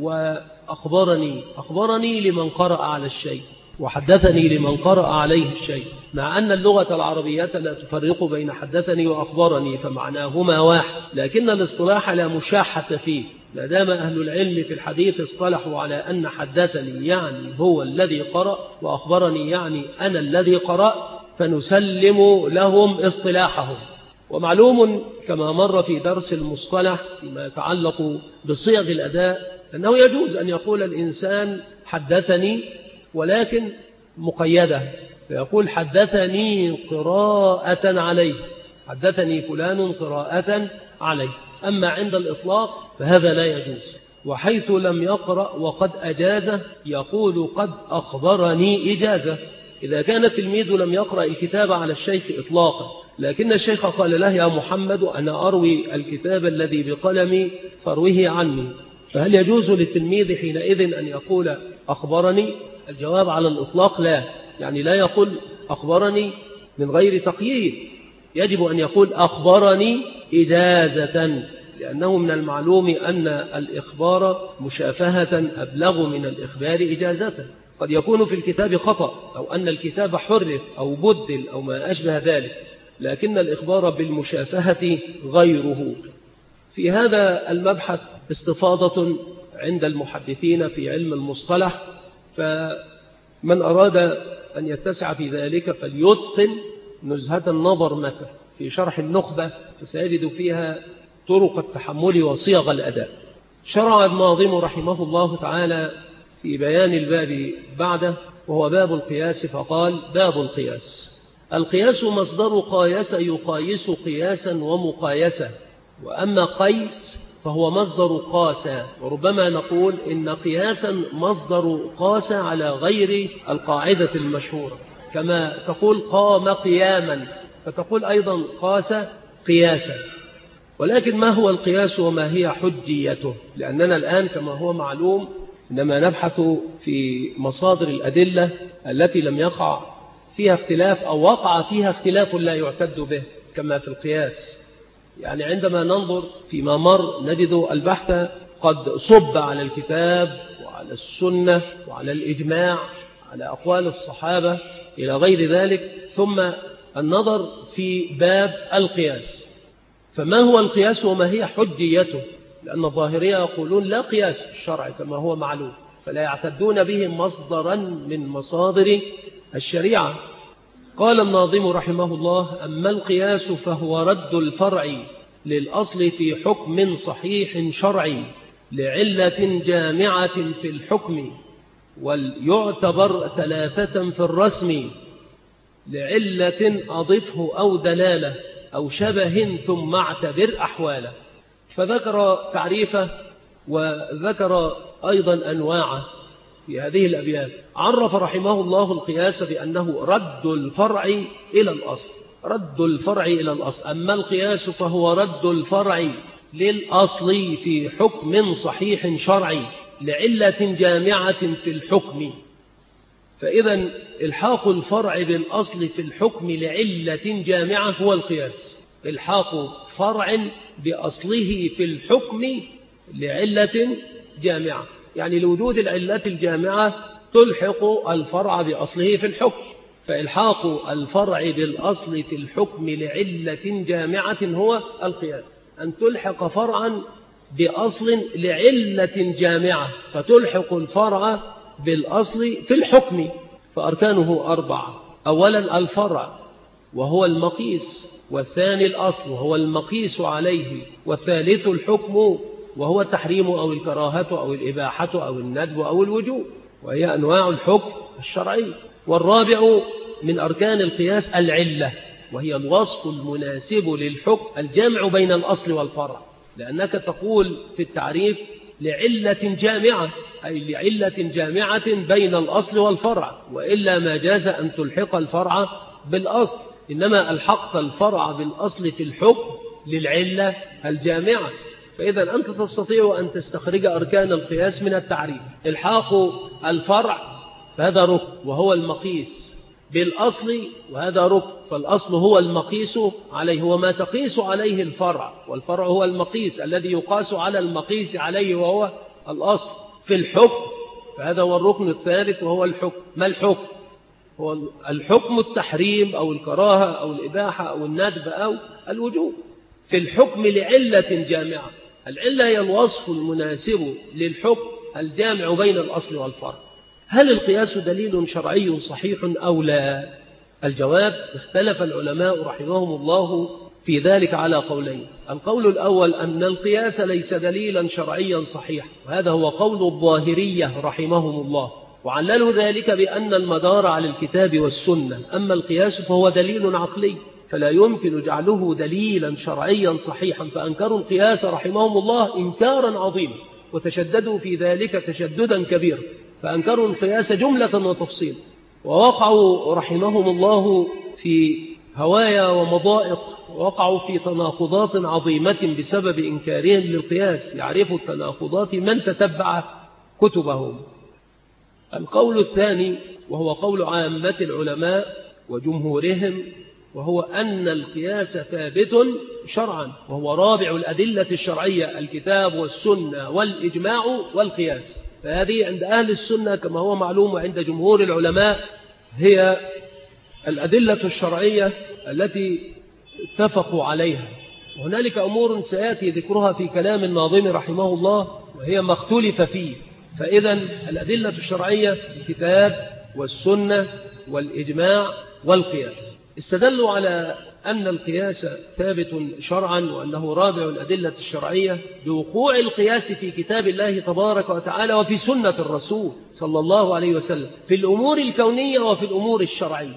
وأخبرني. أخبرني لمن قرأ على الشيخ، وحدثني لمن قرأ عليه الشيء، مع أن اللغة العربية لا تفرق بين حدثني وأخبرني فمعناهما واحد، لكن الاصطلاح لا مشاحة فيه. ما دام أهل العلم في الحديث اصطلحوا على أن حدثني يعني هو الذي قرأ وأخبرني يعني أنا الذي قرأ، فنسلم لهم اصطلاحهم. ومعلوم كما مر في درس المصطلح فيما يتعلق بصيغ الأداء أنه يجوز أن يقول الإنسان حدثني ولكن مقيدة، فيقول حدثني قراءة عليه، حدثني فلان قراءة عليه. أما عند الإطلاق فهذا لا يجوز، وحيث لم يقرأ وقد أجازه يقول قد أخبرني إجازة. إذا كان التلميذ لم يقرأ الكتاب على الشيخ إطلاقا، لكن الشيخ قال له يا محمد أنا أروي الكتاب الذي بقلمي فارويه عني، فهل يجوز للتلميذ حينئذ أن يقول أخبرني؟ الجواب على الإطلاق لا، يعني لا يقول أخبرني من غير تقييد، يجب أن يقول أخبرني إجازة، لأنه من المعلوم أن الإخبار مشافهة أبلغ من الإخبار إجازة. قد يكون في الكتاب خطأ أو أن الكتاب حرف أو بدل أو ما أشبه ذلك، لكن الإخبار بالمشافهة غيره. في هذا المبحث استفاضة عند المحدثين في علم المصطلح، فمن أراد أن يتسع في ذلك فليتقن نزهة النظر مثلا في شرح النخبة، فسيجد فيها طرق التحمل وصيغ الأداء. شرع الناظم رحمه الله تعالى في بيان الباب بعده، وهو باب القياس، فقال: باب القياس. القياس مصدر قايس يقايس قياسا ومقايسة، وأما قيس فهو مصدر قاسا، وربما نقول إن قياسا مصدر قاسا على غير القاعدة المشهورة، كما تقول قام قياما فتقول أيضا قاس قياسا. ولكن ما هو القياس وما هي حجيته؟ لأننا الآن كما هو معلوم إنما نبحث في مصادر الأدلة التي لم يقع فيها اختلاف أو وقع فيها اختلاف لا يعتد به كما في القياس. يعني عندما ننظر فيما مر نجد البحث قد صب على الكتاب وعلى السنة وعلى الإجماع على أقوال الصحابة إلى غير ذلك، ثم النظر في باب القياس. فما هو القياس وما هي حجيته؟ لأن الظاهرية يقولون لا قياس في الشرع كما هو معلوم، فلا يعتدون به مصدرا من مصادر الشريعة. قال الناظم رحمه الله: أما القياس فهو رد الفرع للأصل في حكم صحيح شرعي لعلة جامعة في الحكم، وليعتبر ثلاثة في الرسم لعلة أضفه أو دلالة أو شبه ثم اعتبر أحواله. فذكر تعريفه وذكر أيضا أنواعه في هذه الأبيات. عرف رحمه الله القياس بأنه رد الفرع إلى الأصل، رد الفرع إلى الأصل. أما القياس فهو رد الفرع للأصل في حكم صحيح شرعي لعلة جامعة في الحكم. فإذا الحاق الفرع بالأصل في الحكم لعلة جامعة هو القياس، الحاق فرع بأصله في الحكم لعلة جامعة، يعني لوجود العلة الجامعة تلحق الفرع بأصله في الحكم. فإلحاق الفرع بالأصل في الحكم لعلة جامعة هو القياس، أن تلحق فرعا بأصل لعلة جامعة فتلحق الفرع بالأصل في الحكم. فأركانه أربعة: أولا الفرع وهو المقيس، والثاني الأصل وهو المقيس عليه، والثالث الحكم وهو التحريم أو الكراهة أو الإباحة أو الندب أو الوجوب، وهي أنواع الحكم الشرعي. والرابع من أركان القياس العلة، وهي الوصف المناسب للحكم الجامع بين الأصل والفرع، لأنك تقول في التعريف لعلة جامعة، أي لعلة جامعة بين الأصل والفرع، وإلا ما جاز أن تلحق الفرع بالأصل، إنما ألحقت الفرع بالأصل في الحكم للعلة الجامعة. فإذا أنت تستطيع أن تستخرج أركان القياس من التعريف. الحاق الفرع فهذا ركن وهو المقيس بالأصل، وهذا ركن، فالأصل هو المقيس عليه، هو ما تقيس عليه الفرع، والفرع هو المقيس الذي يقاس على المقيس عليه وهو الأصل. في الحكم فهذا هو الركن الثالث وهو الحكم. ما الحكم؟ هو الحكم التحريم أو الكراهة أو الإباحة أو الندب أو الوجوب. في الحكم لعلة جامعة، العلة هي الوصف المناسب للحكم الجامع بين الأصل والفرع. هل القياس دليل شرعي صحيح أو لا؟ الجواب: اختلف العلماء رحمهم الله في ذلك على قولين. القول الأول أن القياس ليس دليلا شرعيا صحيحا، وهذا هو قول الظاهرية رحمهم الله، وعللوا ذلك بأن المدار على الكتاب والسنة. أما القياس فهو دليل عقلي فلا يمكن جعله دليلا شرعيا صحيحا، فأنكروا القياس رحمهم الله إنكارا عظيما، وتشددوا في ذلك تشددا كبيرا، فأنكروا القياس جملة وتفصيل، ووقعوا رحمهم الله في هوايا ومضائق، ووقعوا في تناقضات عظيمة بسبب إنكارهم للقياس. يعرف التناقضات من تتبع كتبهم. القول الثاني وهو قول عامة العلماء وجمهورهم، وهو أن القياس ثابت شرعا، وهو رابع الأدلة الشرعية: الكتاب والسنة والإجماع والقياس. فهذه عند أهل السنة كما هو معلوم عند جمهور العلماء هي الأدلة الشرعية التي اتفقوا عليها. وهنالك أمور سيأتي ذكرها في كلام الناظم رحمه الله وهي ما اختلف فيه. فإذا الأدلة الشرعية الكتاب والسنة والإجماع والقياس. استدلوا على أن القياس ثابت شرعا وأنه رابع الأدلة الشرعية بوقوع القياس في كتاب الله تبارك وتعالى وفي سنة الرسول صلى الله عليه وسلم في الأمور الكونية وفي الأمور الشرعية.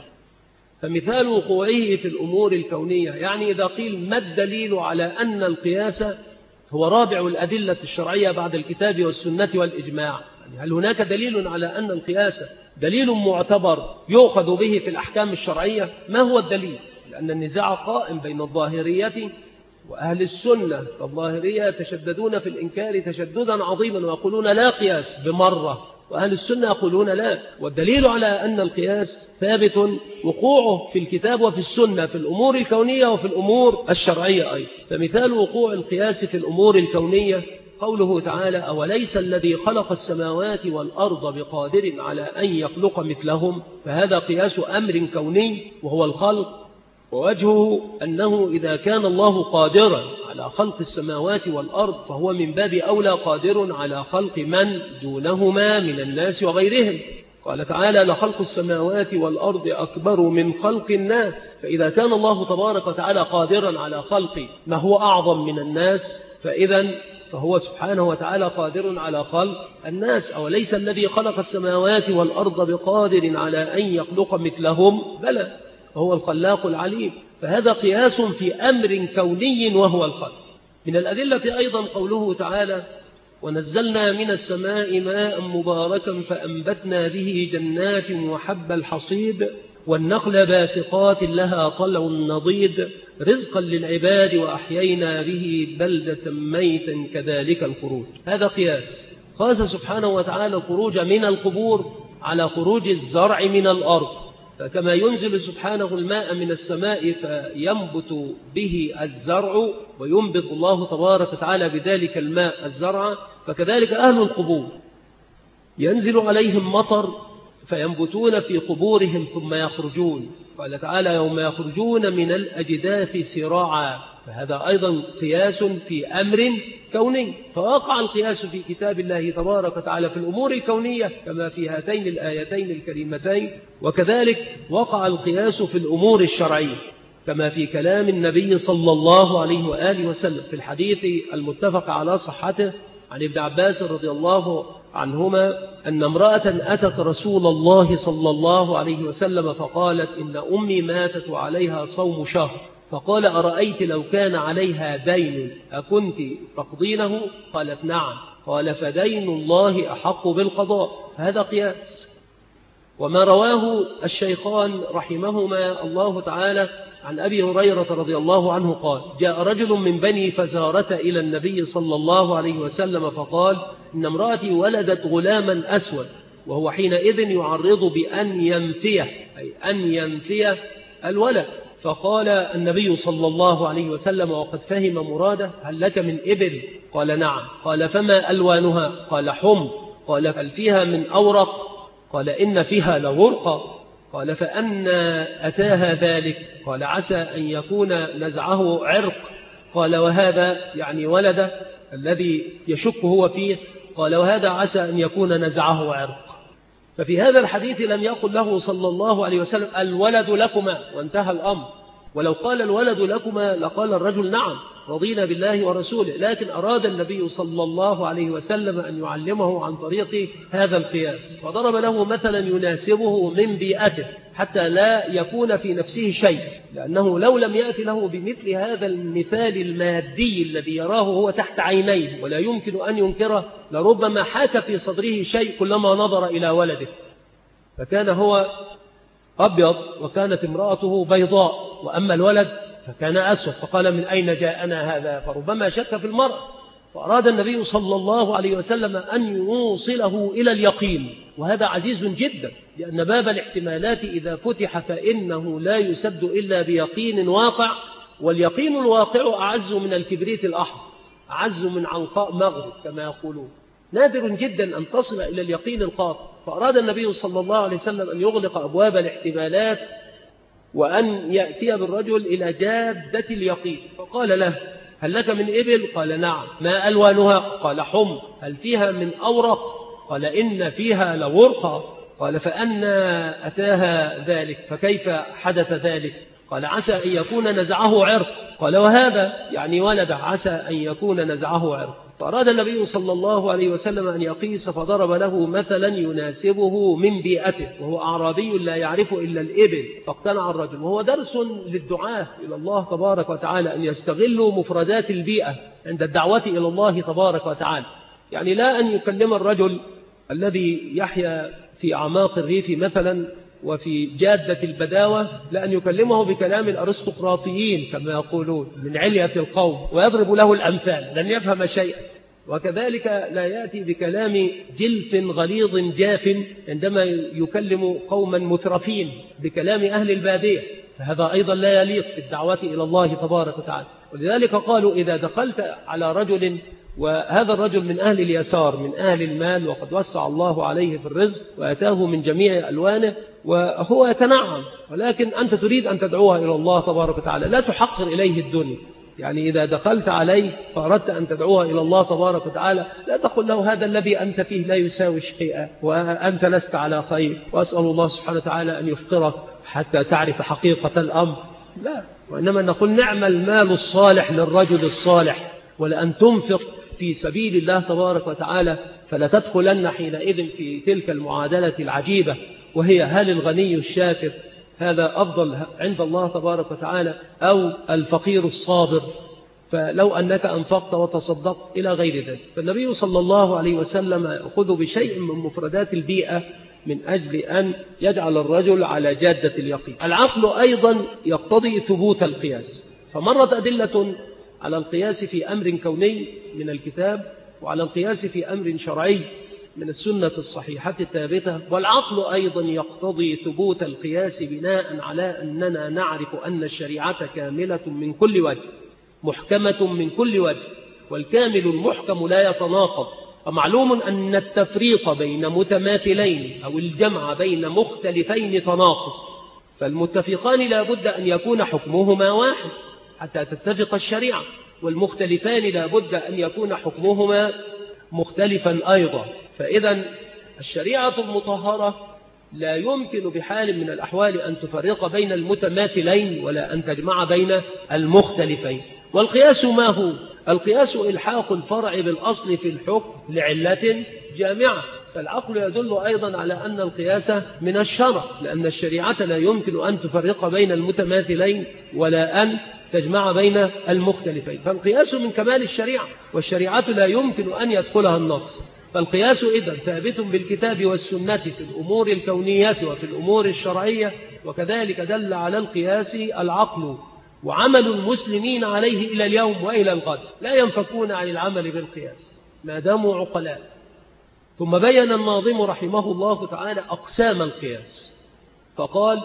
فمثال وقوعه في الأمور الكونية يعني إذا قيل ما الدليل على أن القياس هو رابع الأدلة الشرعية بعد الكتاب والسنة والإجماع، يعني هل هناك دليل على أن القياس دليل معتبر يؤخذ به في الأحكام الشرعية؟ ما هو الدليل؟ لأن النزاع قائم بين الظاهرية وأهل السنة. فالظاهرية يتشددون في الإنكار تشددا عظيما ويقولون لا قياس بمرة، وأهل السنة يقولون لا. والدليل على أن القياس ثابت وقوعه في الكتاب وفي السنة في الأمور الكونية وفي الأمور الشرعية أيضا. فمثال وقوع القياس في الأمور الكونية قوله تعالى أوليس الذي خلق السماوات والأرض بقادر على أن يخلق مثلهم، فهذا قياس أمر كوني وهو الخلق. ووجهه أنه إذا كان الله قادرا على خلق السماوات والأرض فهو من باب أولى قادر على خلق من دونهما من الناس وغيرهم. قال تعالى لخلق السماوات والأرض أكبر من خلق الناس، فإذا كان الله تبارك وتعالى قادرا على خلق ما هو أعظم من الناس فإذا فهو سبحانه وتعالى قادر على خلق الناس. أوليس الذي خلق السماوات والأرض بقادر على أن يخلق مثلهم، بلى هو الخلاق العليم. فهذا قياس في أمر كوني وهو الخلق. من الأدلة أيضا قوله تعالى ونزلنا من السماء ماء مباركا فأنبتنا به جنات وحب الحصيد والنخل باسقات لها طلع نضيد رزقا للعباد وأحيينا به بلدة ميتا كذلك الخروج. هذا قياس قاس سبحانه وتعالى الخروج من القبور على خروج الزرع من الأرض. فكما ينزل سبحانه الماء من السماء فينبت به الزرع وينبت الله تبارك وتعالى بذلك الماء الزرع، فكذلك أهل القبور ينزل عليهم مطر فينبتون في قبورهم ثم يخرجون. قال تعالى يوم يخرجون من الأجداث سراعا، فهذا أيضا قياس في أمر كوني. فوقع القياس في كتاب الله تبارك وتعالى في الأمور الكونية كما في هاتين الآيتين الكريمتين، وكذلك وقع القياس في الأمور الشرعية كما في كلام النبي صلى الله عليه وآله وسلم في الحديث المتفق على صحته عن ابن عباس رضي الله عنهما أن امرأة أتت رسول الله صلى الله عليه وسلم فقالت إن أمي ماتت وعليها صوم شهر، فقال أرأيت لو كان عليها دين أكنت تقضينه؟ قالت نعم. قال فدين الله أحق بالقضاء. هذا قياس. وما رواه الشيخان رحمهما الله تعالى عن أبي هريرة رضي الله عنه قال جاء رجل من بني فزارة إلى النبي صلى الله عليه وسلم فقال إن امرأتي ولدت غلاما أسود وهو حينئذ يعرض بأن ينفيه أي أن ينفيه الولد. فقال النبي صلى الله عليه وسلم وقد فهم مراده هل لك من إبل؟ قال نعم. قال فما ألوانها؟ قال حمر. قال هل فيها من أورق؟ قال إن فيها لورقا. قال فأنا أتاها ذلك؟ قال عسى أن يكون نزعه عرق. قال وهذا يعني ولده الذي يشك هو فيه. قال وهذا عسى أن يكون نزعه عرق. ففي هذا الحديث لم يقل له صلى الله عليه وسلم الولد لكما وانتهى الأمر، ولو قال الولد لكما لقال الرجل نعم رضينا بالله ورسوله، لكن أراد النبي صلى الله عليه وسلم أن يعلمه عن طريق هذا القياس، فضرب له مثلا يناسبه من بيئته حتى لا يكون في نفسه شيء، لأنه لو لم يأتي له بمثل هذا المثال المادي الذي يراه هو تحت عينيه ولا يمكن أن ينكره لربما حاك في صدره شيء كلما نظر إلى ولده. فكان هو أبيض وكانت امرأته بيضاء، وأما الولد فكان أسود، فقال من أين جاءنا هذا؟ فربما شك في المرء، فأراد النبي صلى الله عليه وسلم أن يوصله إلى اليقين، وهذا عزيز جدا، لأن باب الاحتمالات إذا فتح فإنه لا يسد إلا بيقين واقع، واليقين الواقع أعز من الكبريت الأحمر، أعز من عنقاء مغرب كما يقولون. نادر جدا أن تصل إلى اليقين القاطع. فأراد النبي صلى الله عليه وسلم أن يغلق أبواب الاحتمالات وأن يأتي بالرجل إلى جادة اليقين. فقال له: هل لك من إبل؟ قال: نعم. ما ألوانها؟ قال: حمر. هل فيها من أورق؟ قال: إن فيها لورقا. قال: فأنا أتاها ذلك؟ فكيف حدث ذلك؟ قال: عسى أن يكون نزعه عرق. قال: وهذا يعني ولد عسى أن يكون نزعه عرق. فأراد النبي صلى الله عليه وسلم أن يقيس فضرب له مثلا يناسبه من بيئته، وهو أعرابي لا يعرف إلا الإبل. فاقتنع الرجل. وهو درس للدعاة إلى الله تبارك وتعالى أن يستغلوا مفردات البيئة عند الدعوة إلى الله تبارك وتعالى. يعني لا أن يكلم الرجل الذي يحيا في أعماق الريف مثلا وفي جادة البداوة، لأن يكلمه بكلام الأرستقراطيين كما يقولون من علية القوم ويضرب له الأمثال، لن يفهم شيئا. وكذلك لا يأتي بكلام جلف غليظ جاف عندما يكلم قوما مترفين بكلام أهل البادية، فهذا أيضا لا يليق في الدعوة إلى الله تبارك وتعالى. ولذلك قالوا: إذا دخلت على رجل وهذا الرجل من أهل اليسار من أهل المال وقد وسع الله عليه في الرزق وأتاه من جميع ألوانه وهو يتنعم، ولكن أنت تريد أن تدعوها إلى الله تبارك وتعالى، لا تحقر إليه الدنيا. يعني إذا دخلت عليه فأردت أن تدعوها إلى الله تبارك وتعالى، لا تقول له: هذا الذي أنت فيه لا يساوي شيئا وأنت لست على خير، وأسأل الله سبحانه وتعالى أن يفقرك حتى تعرف حقيقة الأمر. لا، وإنما نقول: نعم المال الصالح للرجل الصالح، ولأن تنفق في سبيل الله تبارك وتعالى فلا تدخلن حينئذ في تلك المعادلة العجيبة، وهي: هل الغني الشاكر هذا أفضل عند الله تبارك وتعالى أو الفقير الصابر؟ فلو أنك أنفقت وتصدقت إلى غير ذلك. فالنبي صلى الله عليه وسلم يأخذ بشيء من مفردات البيئة من أجل أن يجعل الرجل على جادة اليقين. العقل أيضا يقتضي ثبوت القياس، فمرت أدلة على القياس في أمر كوني من الكتاب، وعلى القياس في أمر شرعي من السنة الصحيحة الثابتة. والعقل أيضا يقتضي ثبوت القياس بناء على أننا نعرف أن الشريعة كاملة من كل وجه، محكمة من كل وجه، والكامل المحكم لا يتناقض. ومعلوم أن التفريق بين متماثلين أو الجمع بين مختلفين تناقض، فالمتفقان لا بد أن يكون حكمهما واحد حتى تتفق الشريعة، والمختلفان لا بد أن يكون حكمهما مختلفا أيضا. فإذا الشريعة المطهرة لا يمكن بحال من الأحوال أن تفرق بين المتماثلين ولا أن تجمع بين المختلفين. والقياس ما هو؟ القياس إلحاق الفرع بالأصل في الحكم لعلة جامعة. فالعقل يدل أيضا على أن القياس من الشرع، لأن الشريعة لا يمكن أن تفرق بين المتماثلين ولا أن تجمع بين المختلفين. فالقياس من كمال الشريعة، والشريعة لا يمكن أن يدخلها النقص. فالقياس إذن ثابت بالكتاب والسنة في الأمور الكونية وفي الأمور الشرعية، وكذلك دل على القياس العقل، وعمل المسلمين عليه إلى اليوم وإلى الغد، لا ينفكون عن العمل بالقياس ما داموا عقلاء. ثم بين الناظم رحمه الله تعالى أقسام القياس، فقال: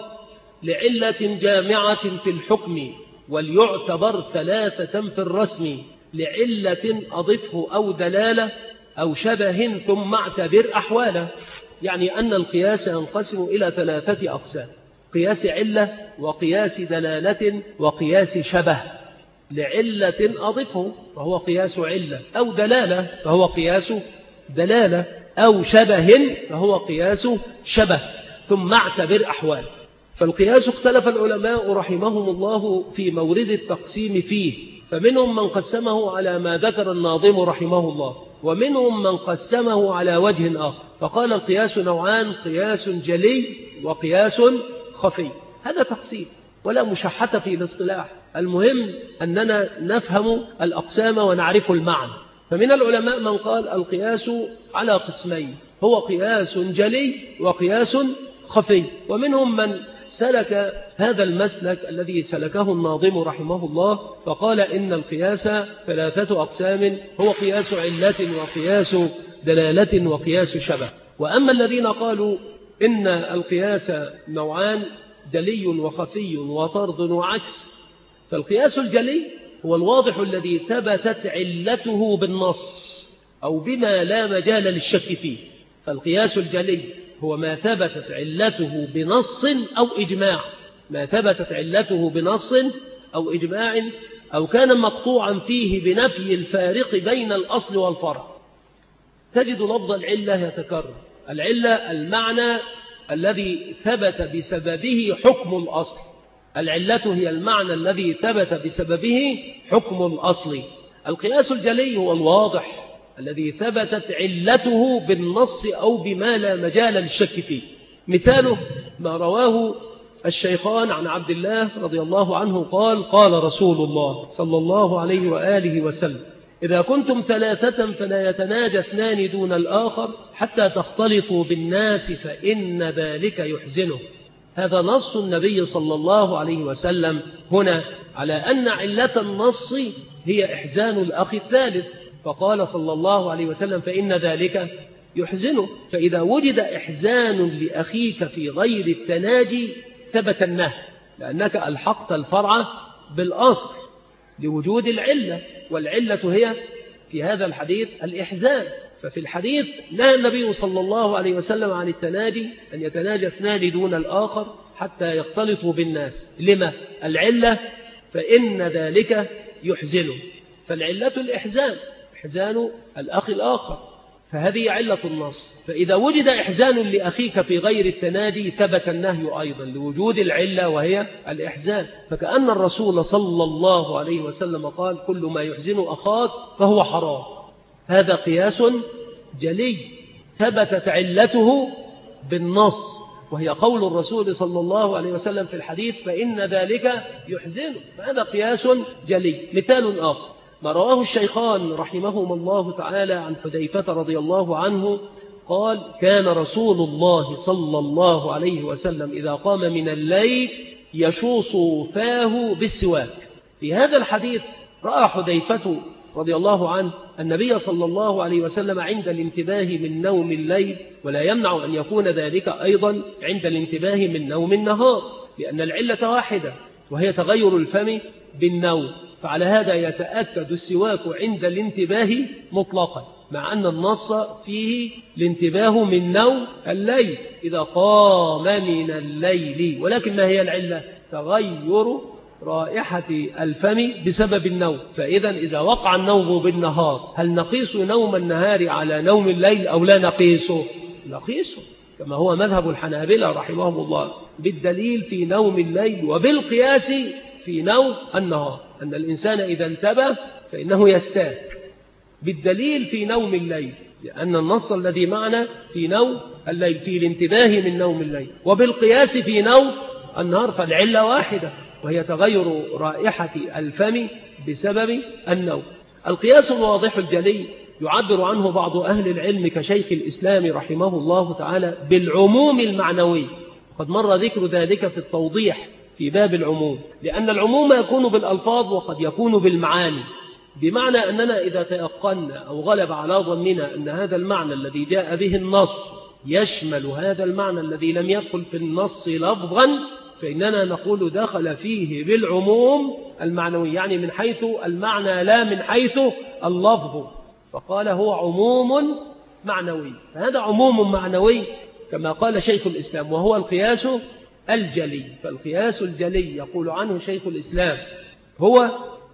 لعلة جامعة في الحكم وليعتبر ثلاثة في الرسم، لعلة أضفه أو دلالة أو شبه ثم اعتبر أحواله. يعني أن القياس ينقسم إلى ثلاثة أقسام: قياس علة، وقياس دلالة، وقياس شبه. لعلة أضفه فهو قياس علة، أو دلالة فهو قياس دلالة، أو شبه فهو قياس شبه، ثم اعتبر أحواله. فالقياس اختلف العلماء رحمهم الله في مورد التقسيم فيه، فمنهم من قسمه على ما ذكر الناظم رحمه الله، ومنهم من قسمه على وجه آخر، فقال القياس نوعان: قياس جلي وقياس خفي. هذا تقسيم ولا مشحة في الاصطلاح، المهم أننا نفهم الأقسام ونعرف المعنى. فمن العلماء من قال القياس على قسمين: هو قياس جلي وقياس خفي. ومنهم من سلك هذا المسلك الذي سلكه الناظم رحمه الله، فقال إن القياس ثلاثة أقسام: هو قياس علة وقياس دلالة وقياس شبه. وأما الذين قالوا إن القياس نوعان: جلي وخفي وطرد وعكس، فالقياس الجلي هو الواضح الذي ثبتت علته بالنص، أو بما لا مجال للشك فيه. فالقياس الجلي هو ما ثبتت علته بنص أو إجماع، ما ثبتت علته بنص أو إجماع أو كان مقطوعا فيه بنفي الفارق بين الأصل والفرع. تجد لفظ العلة يتكرر. العلة المعنى الذي ثبت بسببه حكم الأصل، العلة هي المعنى الذي ثبت بسببه حكم الأصل. القياس الجلي هو الواضح الذي ثبتت علته بالنص أو بما لا مجال للشك فيه. مثاله ما رواه الشيخان عن عبد الله رضي الله عنه قال: قال رسول الله صلى الله عليه وآله وسلم: إذا كنتم ثلاثة فلا يتناجى اثنان دون الآخر حتى تختلطوا بالناس فإن ذلك يحزنه. هذا نص النبي صلى الله عليه وسلم هنا على أن علة النص هي إحزان الأخ الثالث، فقال صلى الله عليه وسلم: فإن ذلك يحزنه. فإذا وجد إحزان لأخيك في غير التناجي ثبت النهي، لأنك ألحقت الفرع بالأصل لوجود العلة، والعلة هي في هذا الحديث الإحزان. ففي الحديث نهى النبي صلى الله عليه وسلم عن التناجي، أن يتناجى اثنان دون الآخر حتى يختلطوا بالناس. لما؟ العلة فإن ذلك يحزنه، فالعلة الإحزان، إحزان الأخ الآخر، فهذه علة النص. فإذا وجد إحزان لأخيك في غير التناجي ثبت النهي أيضا لوجود العلة وهي الإحزان. فكأن الرسول صلى الله عليه وسلم قال: كل ما يحزن أخاك فهو حرام. هذا قياس جلي ثبتت علته بالنص، وهي قول الرسول صلى الله عليه وسلم في الحديث: فإن ذلك يحزنه. فهذا قياس جلي. مثال آخر ما رواه الشيخان رحمهما الله تعالى عن حذيفة رضي الله عنه قال: كان رسول الله صلى الله عليه وسلم إذا قام من الليل يشوص فاه بالسواك. في هذا الحديث رأى حذيفة رضي الله عنه النبي صلى الله عليه وسلم عند الانتباه من نوم الليل، ولا يمنع أن يكون ذلك أيضا عند الانتباه من نوم النهار، لأن العلة واحدة وهي تغير الفم بالنوم. فعلى هذا يتأكد السواك عند الانتباه مطلقا، مع أن النص فيه الانتباه من نوم الليل إذا قام من الليل. ولكن ما هي العلة؟ تغير رائحة الفم بسبب النوم. فإذا إذا وقع النوم بالنهار هل نقيس نوم النهار على نوم الليل أو لا نقيسه؟ نقيسه، كما هو مذهب الحنابلة رحمهم الله، بالدليل في نوم الليل وبالقياس في نوم النهار، أن الإنسان إذا انتبه فإنه يستاك، بالدليل في نوم الليل، لأن النص الذي معنا في نوم الليل في الانتباه من نوم الليل، وبالقياس في نوم النهار، فالعلة واحدة وهي تغير رائحة الفم بسبب النوم. القياس الواضح الجلي يعبر عنه بعض أهل العلم كشيخ الإسلام رحمه الله تعالى بالعموم المعنوي، قد مر ذكر ذلك في التوضيح في باب العموم، لأن العموم يكون بالألفاظ وقد يكون بالمعاني، بمعنى أننا إذا تيقنا أو غلب على ظننا أن هذا المعنى الذي جاء به النص يشمل هذا المعنى الذي لم يدخل في النص لفظا، فإننا نقول دخل فيه بالعموم المعنوي، يعني من حيث المعنى لا من حيث اللفظ، فقال هو عموم معنوي. فهذا عموم معنوي كما قال شيخ الإسلام، وهو القياس الجلي. فالقياس الجلي يقول عنه شيخ الإسلام هو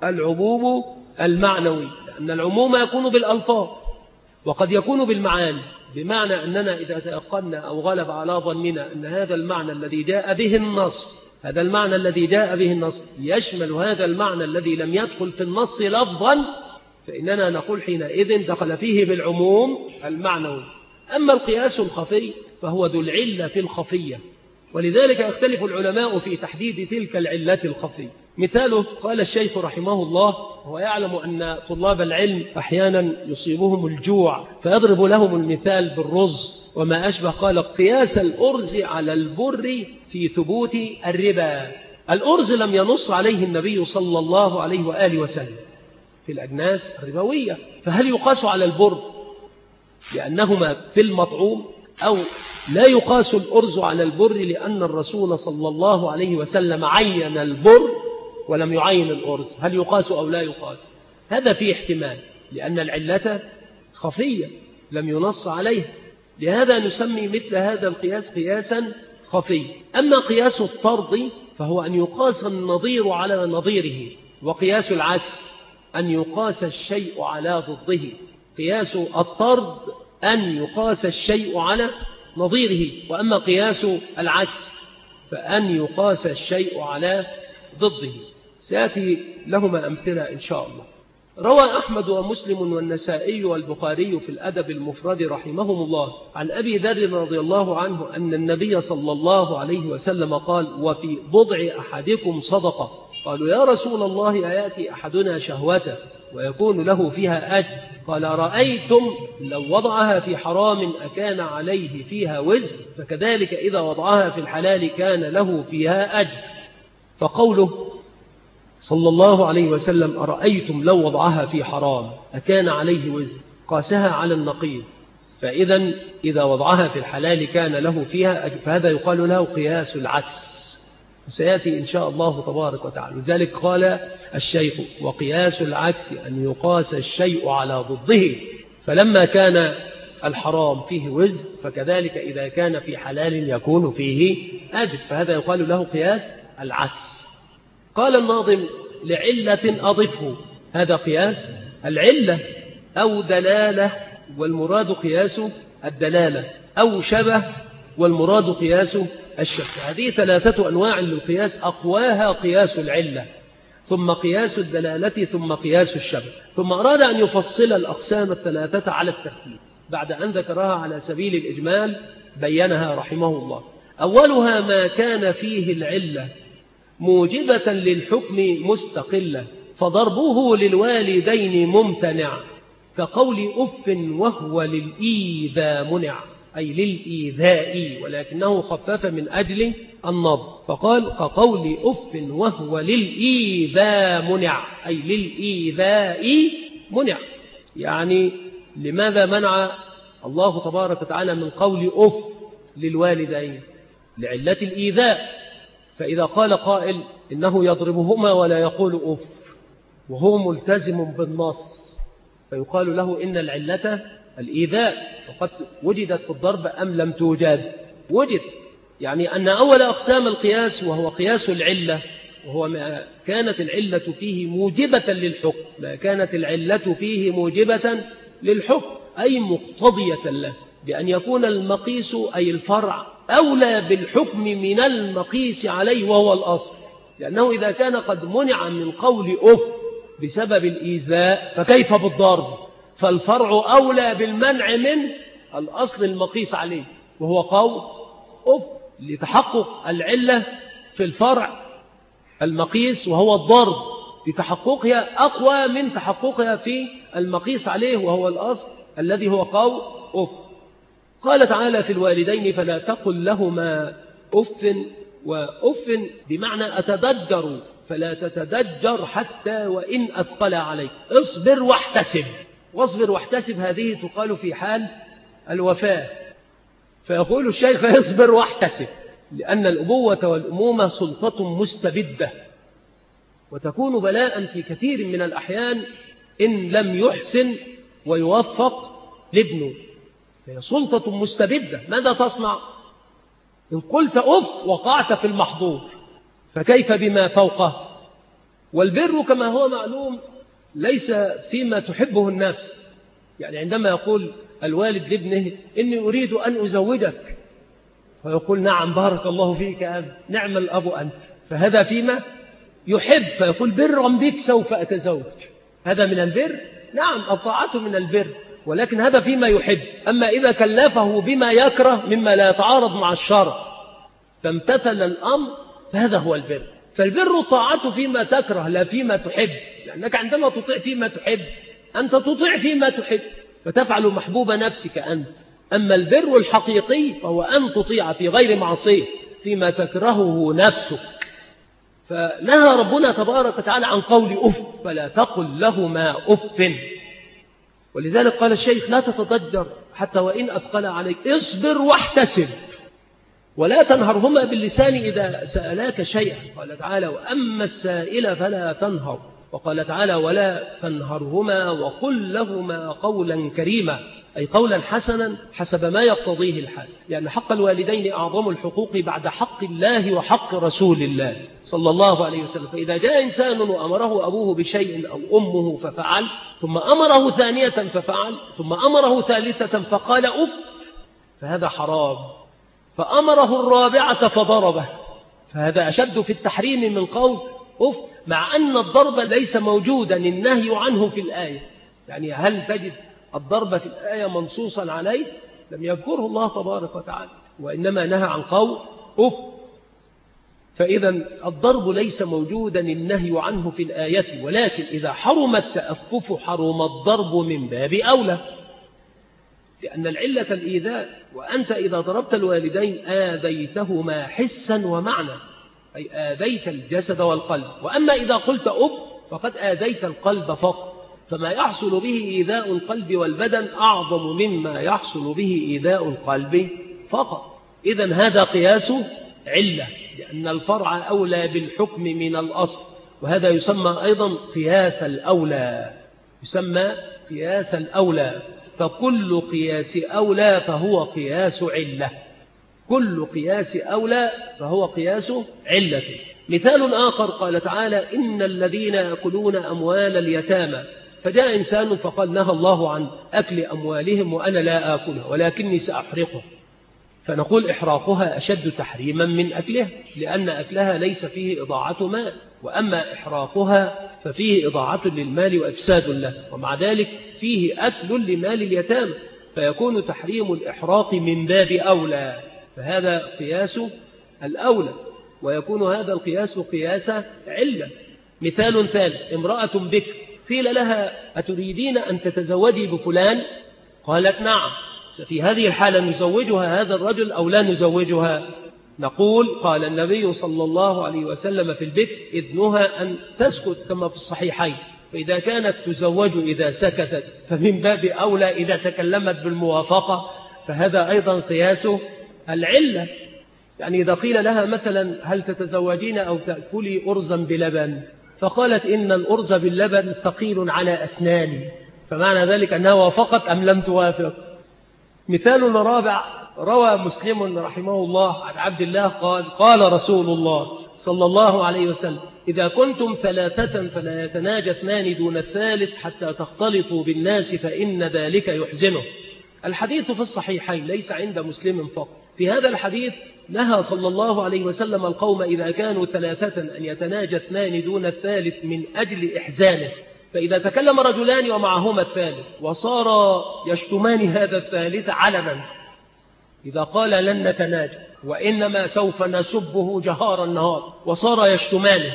العموم المعنوي، لأن العموم يكون بالألفاظ وقد يكون بالمعاني، بمعنى أننا إذا تيقنا أو غلب على ظننا أن هذا المعنى الذي جاء به النص هذا المعنى الذي جاء به النص يشمل هذا المعنى الذي لم يدخل في النص لفظا، فإننا نقول حينئذ دخل فيه بالعموم المعنوي. أما القياس الخفي فهو ذو العلة الخفية، ولذلك يختلف العلماء في تحديد تلك العلة الخفية. مثاله قال الشيخ رحمه الله: هو يعلم أن طلاب العلم أحيانا يصيبهم الجوع فيضرب لهم المثال بالرز وما أشبه، قال: قياس الأرز على البر في ثبوت الربا. الأرز لم ينص عليه النبي صلى الله عليه وآله وسلم في الأجناس الربوية، فهل يقاس على البر لأنهما في المطعوم، أو لا يقاس الأرز على البر لأن الرسول صلى الله عليه وسلم عين البر ولم يعين الأرز؟ هل يقاس أو لا يقاس؟ هذا فيه احتمال، لأن العلة خفية لم ينص عليها، لهذا نسمي مثل هذا القياس قياسا خفي. أما قياس الطرد فهو أن يقاس النظير على نظيره، وقياس العكس أن يقاس الشيء على ضده. قياس الطرد أن يقاس الشيء على نظيره، وأما قياس العكس فأن يقاس الشيء على ضده. سيأتي لهما أمثلة إن شاء الله. روى أحمد ومسلم والنسائي والبخاري في الأدب المفرد رحمهم الله عن أبي ذر رضي الله عنه أن النبي صلى الله عليه وسلم قال: وفي بضع أحدكم صدقة. قالوا: يا رسول الله، أيأتي أحدنا شهوته ويكون له فيها أجر؟ قال: رأيتم لو وضعها في حرام أكان عليه فيها وزر؟ فكذلك إذا وضعها في الحلال كان له فيها أجر. فقوله صلى الله عليه وسلم: أرأيتم لو وضعها في حرام أكان عليه وزر، قاسها على النقيض، فإذا إذا وضعها في الحلال كان له فيها أجر، فهذا يقال له قياس العكس، سيأتي إن شاء الله تبارك وتعالى. لذلك قال الشيخ: وقياس العكس أن يقاس الشيء على ضده، فلما كان الحرام فيه وزر فكذلك إذا كان في حلال يكون فيه أجر، فهذا يقال له قياس العكس. قال الناظم: لعلة أضفه. هذا قياس العلة، أو دلالة والمراد قياس الدلالة، أو شبه والمراد قياس الشبه. هذه ثلاثة أنواع للقياس، أقواها قياس العلة، ثم قياس الدلالة، ثم قياس الشبه. ثم أراد أن يفصل الأقسام الثلاثة على الترتيب بعد أن ذكرها على سبيل الإجمال، بينها رحمه الله. أولها ما كان فيه العلة موجبة للحكم مستقلة، فضربه للوالدين ممتنع، كقول أف وهو للإيذاء منع، أي للإيذاء، ولكنه خفف من أجل النض، فقال كقول أف وهو للإيذاء منع، أي للإيذاء منع. يعني لماذا منع الله تبارك وتعالى من قول أف للوالدين؟ لعلة الإيذاء. فإذا قال قائل إنه يضربهما ولا يقول أف وهو ملتزم بالنص، فيقال له إن العلة الإيذاء، وقد وجدت في الضرب أم لم توجد؟ وجد. يعني أن أول أقسام القياس وهو قياس العلة، وهو ما كانت العلة فيه موجبة للحكم، ما كانت العلة فيه موجبة للحكم أي مقتضية له، بأن يكون المقيس أي الفرع أولى بالحكم من المقيس عليه وهو الأصل، لأنه إذا كان قد منع من قول أف بسبب الإيذاء فكيف بالضرب؟ فالفرع أولى بالمنع من الأصل المقيس عليه وهو قول أف، لتحقق العلة في الفرع المقيس وهو الضرب، لتحققها أقوى من تحققها في المقيس عليه وهو الأصل الذي هو قول أف. قال تعالى في الوالدين: فلا تقل لهما أف، وأف بمعنى أتدجر، فلا تتدجر حتى وإن أثقل عليك، اصبر واحتسب. واصبر واحتسب هذه تقال في حال الوفاة، فيقول الشيخ: اصبر واحتسب، لأن الأبوة والأمومة سلطة مستبدة، وتكون بلاء في كثير من الأحيان إن لم يحسن ويوفق لابنه، هي سلطة مستبدة. ماذا تصنع؟ إن قلت أف وقعت في المحظور، فكيف بما فوقه؟ والبر كما هو معلوم ليس فيما تحبه النفس، يعني عندما يقول الوالد لابنه: إني أريد أن أزوجك، فيقول: نعم بارك الله فيك يا أب، نعم الأب أنت، فهذا فيما يحب، فيقول: برا بك سوف أتزوج. هذا من البر؟ نعم، الطاعة من البر، ولكن هذا فيما يحب. أما إذا كلفه بما يكره مما لا يتعارض مع الشرع فامتثل الأمر، فهذا هو البر. فالبر الطاعة فيما تكره لا فيما تحب، لأنك عندما تطيع فيما تحب أنت تطيع فيما تحب فتفعل محبوب نفسك أنت. أما البر الحقيقي فهو أن تطيع في غير معصية فيما تكرهه نفسك. فنهى ربنا تبارك وتعالى عن قول أف، فلا تقل لهما أف. ولذلك قال الشيخ: لا تتضجر حتى وإن أثقل عليك، اصبر واحتسب، ولا تنهرهما باللسان إذا سألاك شيئا. قال تعالى: وأما السائل فلا تنهر وقال تعالى ولا تنهرهما وقل لهما قولا كريما، أي قولا حسنا حسب ما يقتضيه الحال، لأن حق الوالدين أعظم الحقوق بعد حق الله وحق رسول الله صلى الله عليه وسلم. فإذا جاء إنسان وأمره أبوه بشيء أو أمه ففعل، ثم أمره ثانية ففعل، ثم أمره ثالثة فقال أف، فهذا حرام. فأمره الرابعة فضربه، فهذا أشد في التحريم من قول أف، مع أن الضرب ليس موجودا النهي عنه في الآية. يعني هل تجد الضرب في الآية منصوصا عليه؟ لم يذكره الله تبارك وتعالى، وإنما نهى عن قول أف. فإذا الضرب ليس موجودا النهي عنه في الآية، ولكن إذا حرم التأفف حرم الضرب من باب أولى، لأن العلة الإيذاء، وأنت إذا ضربت الوالدين آذيتهما حسا ومعنى، أي آذيت الجسد والقلب. وأما إذا قلت أف فقد آذيت القلب فقط، فما يحصل به إيذاء القلب والبدن أعظم مما يحصل به إيذاء القلب فقط. إذن هذا قياس علة، لأن الفرع أولى بالحكم من الأصل، وهذا يسمى أيضا قياس الأولى، يسمى قياس الأولى. فكل قياس أولى فهو قياس علة، كل قياس أولى فهو قياس علة. مثال آخر قال تعالى إن الذين يأكلون أموال اليتامى، فجاء إنسان فقال نهى الله عن أكل أموالهم وأنا لا آكلها ولكني سأحرقها، فنقول إحراقها أشد تحريما من أكلها، لأن أكلها ليس فيه إضاعة مال، وأما إحراقها ففيه إضاعة للمال وإفساد له، ومع ذلك فيه أكل لمال اليتامى، فيكون تحريم الإحراق من باب أولى. فهذا قياس الأولى، ويكون هذا القياس قياس علة. مثال ثالث، امرأة بكر قيل لها أتريدين أن تتزوجي بفلان؟ قالت نعم، ففي هذه الحالة نزوجها هذا الرجل أو لا نزوجها؟ نقول قال النبي صلى الله عليه وسلم في البكر إذنها أن تسكت كما في الصحيحين، فإذا كانت تزوج إذا سكتت فمن باب أولى إذا تكلمت بالموافقة، فهذا أيضا قياس العلة. يعني إذا قيل لها مثلا هل تتزوجين أو تأكلي أرزا بلبن؟ فقالت إن الأرز باللبن ثقيل على أسناني، فمعنى ذلك أنها وافقت أم لم توافق؟ مثال رابع، روى مسلم رحمه الله عن عبد الله قال قال رسول الله صلى الله عليه وسلم إذا كنتم ثلاثة فلا يتناجى اثنان دون الثالث حتى تختلطوا بالناس فإن ذلك يحزنه. الحديث في الصحيحين ليس عند مسلم فقط. في هذا الحديث نهى صلى الله عليه وسلم القوم إذا كانوا ثلاثة أن يتناجى اثنان دون الثالث من أجل إحزانه، فإذا تكلم رجلان ومعهما الثالث وصار يشتمان هذا الثالث علنا، إذا قال لن نتناجى وإنما سوف نسبه جهار النهار وصار يشتمانه،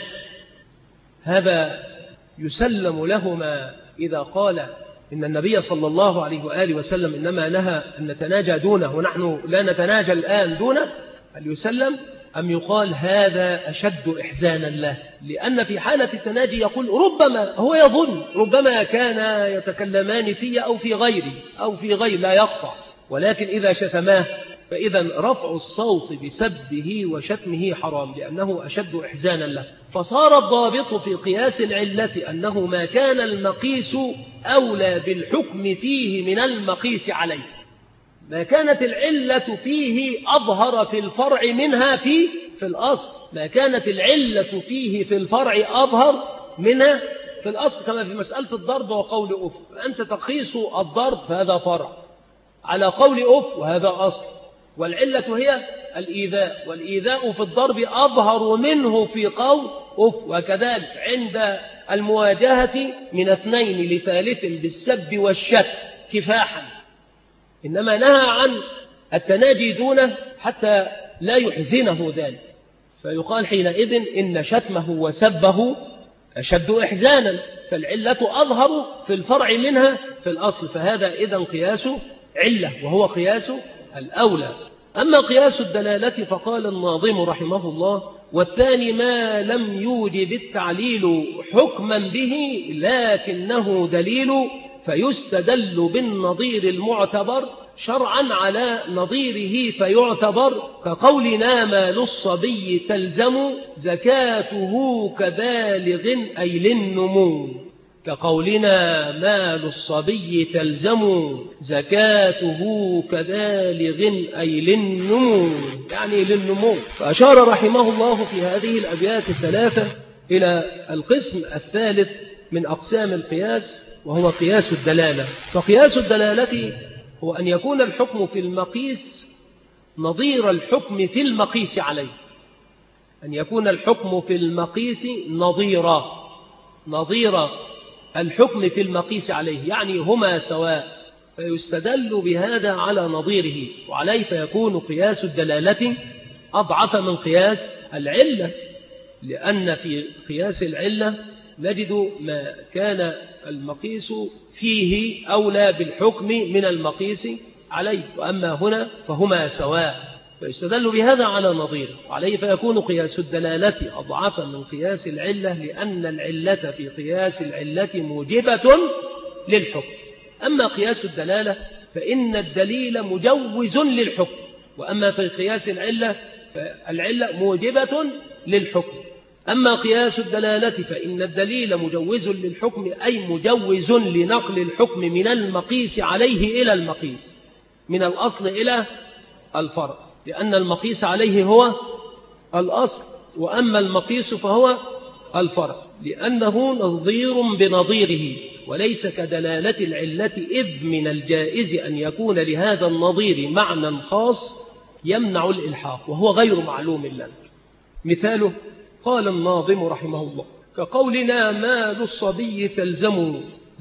هذا يسلم لهما إذا قال إن النبي صلى الله عليه وآله وسلم إنما نهى أن نتناجى دونه ونحن لا نتناجى الآن دونه، هل يسلم أم يقال هذا أشد إحزانا له؟ لأن في حالة التناجي يقول ربما هو يظن ربما كان يتكلمان في أو في غيري أو في غير لا يقطع، ولكن إذا شتماه فإذا رفع الصوت بسبه وشتمه حرام لأنه أشد إحزانا له. فصار الضابط في قياس العلة أنه ما كان المقيس أولى بالحكم فيه من المقيس عليه، ما كانت العلة فيه أظهر في الفرع منها في في الأصل، ما كانت العلة فيه في الفرع أظهر منها في الأصل، كما في مسألة الضرب وقول أف، فأنت تقيس الضرب فهذا فرع على قول أف وهذا أصل، والعلة هي الإيذاء، والإيذاء في الضرب أظهر منه في قول أف، وكذلك عند المواجهة من اثنين لثالث بالسب والشتم كفاحا، إنما نهى عن التناجي دونه حتى لا يحزنه ذلك، فيقال حينئذ إن شتمه وسبه أشد إحزانا، فالعلة أظهر في الفرع منها في الأصل، فهذا إذن قياس علة وهو قياس الأولى. أما قياس الدلالة فقال الناظم رحمه الله والثاني ما لم يوجب التعليل حكما به لكنه دليل فيستدل بالنظير المعتبر شرعا على نظيره فيعتبر، كقولنا مال الصبي تلزم زكاته كبالغ أي للنمو. كقولنا مال الصبي تلزم زكاته كبالغ أي للنمو، يعني للنمو. فأشار رحمه الله في هذه الأبيات الثلاثة إلى القسم الثالث من أقسام القياس، وهو قياس الدلالة. فقياس الدلالة هو أن يكون الحكم في المقيس نظير الحكم في المقيس عليه. أن يكون الحكم في المقيس نظيرا نظير الحكم في المقيس عليه، يعني هما سواء، فيستدل بهذا على نظيره، وعليه فيكون قياس الدلالة أضعف من قياس العلة، لأن في قياس العلة نجد ما كان المقيس فيه أولى بالحكم من المقيس عليه، وأما هنا فهما سواء، فيستدل بهذا على نظيره، وعليه فيكون قياس الدلالة أضعف من قياس العلة، لأن العلة في قياس العلة موجبة للحكم. أما قياس الدلالة فإن الدليل مجوز للحكم، وأما في قياس العلة فالعلة موجبة للحكم. أما قياس الدلالة فإن الدليل مجوز للحكم، أي مجوز لنقل الحكم من المقيس عليه إلى المقيس، من الأصل إلى الفرع، لأن المقيس عليه هو الأصل، وأما المقيس فهو الفرع، لأنه نظير بنظيره، وليس كدلالة العلة، إذ من الجائز أن يكون لهذا النظير معنى خاص يمنع الإلحاق، وهو غير معلوم لنا. مثاله قال الناظم رحمه الله: كقولنا مال الصبي تلزم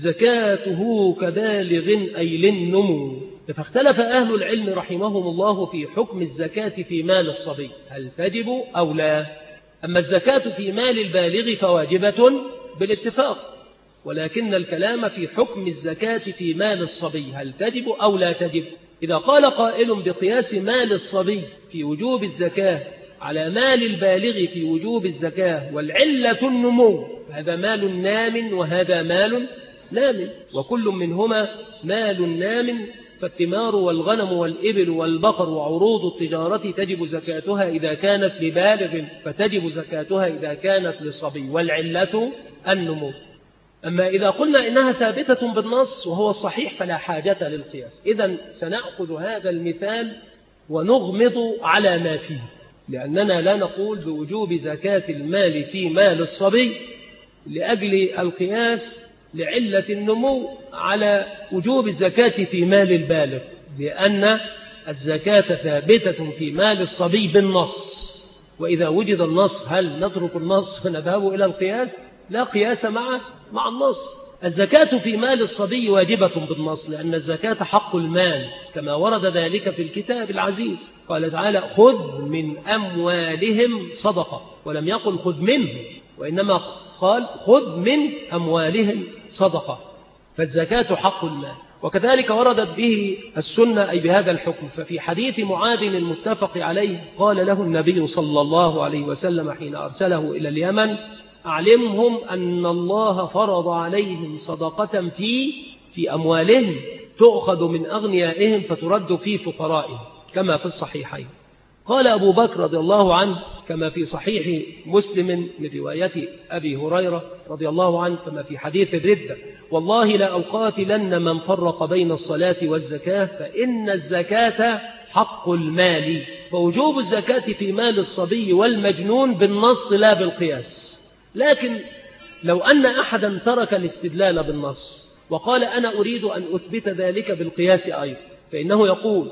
زكاته كبالغ أي للنمو. فاختلف أهل العلم رحمهم الله في حكم الزكاة في مال الصبي، هل تجب أو لا؟ أما الزكاة في مال البالغ فواجبة بالاتفاق، ولكن الكلام في حكم الزكاة في مال الصبي، هل تجب أو لا تجب؟ إذا قال قائل بقياس مال الصبي في وجوب الزكاة على مال البالغ في وجوب الزكاة، والعلة النمو، هذا مال نام وهذا مال نام، وكل منهما مال نام، فالثمار والغنم والإبل والبقر وعروض التجارة تجب زكاتها إذا كانت لبالغ، فتجب زكاتها إذا كانت لصبي، والعلة النمو. أما إذا قلنا إنها ثابتة بالنص وهو الصحيح فلا حاجة للقياس، إذن سنأخذ هذا المثال ونغمض على ما فيه، لأننا لا نقول بوجوب زكاة المال في مال الصبي لأجل القياس لعلة النمو على وجوب الزكاة في مال البالغ، لأن الزكاة ثابتة في مال الصبي بالنص، وإذا وجد النص هل نترك النص ونذهب إلى القياس؟ لا قياس مع مع النص. الزكاة في مال الصبي واجبة بالنص، لأن الزكاة حق المال كما ورد ذلك في الكتاب العزيز، قال تعالى: خذ من أموالهم صدقة، ولم يقل خذ منه، وإنما قال خذ من أموالهم صدقة، فالزكاة حق المال. وكذلك وردت به السنة أي بهذا الحكم، ففي حديث معاذ المتفق عليه قال له النبي صلى الله عليه وسلم حين أرسله إلى اليمن: أعلمهم أن الله فرض عليهم صدقة في في أموالهم تؤخذ من أغنيائهم فترد في فقرائهم، كما في الصحيحين. قال أبو بكر رضي الله عنه كما في صحيح مسلم من رواية أبي هريرة رضي الله عنه، كما في حديث الردة: والله لا أقاتلن من فرق بين الصلاة والزكاة، فإن الزكاة حق المال. فوجوب الزكاة في مال الصبي والمجنون بالنص لا بالقياس. لكن لو أن أحدا ترك الاستدلال بالنص وقال أنا أريد أن أثبت ذلك بالقياس أيضا، فإنه يقول: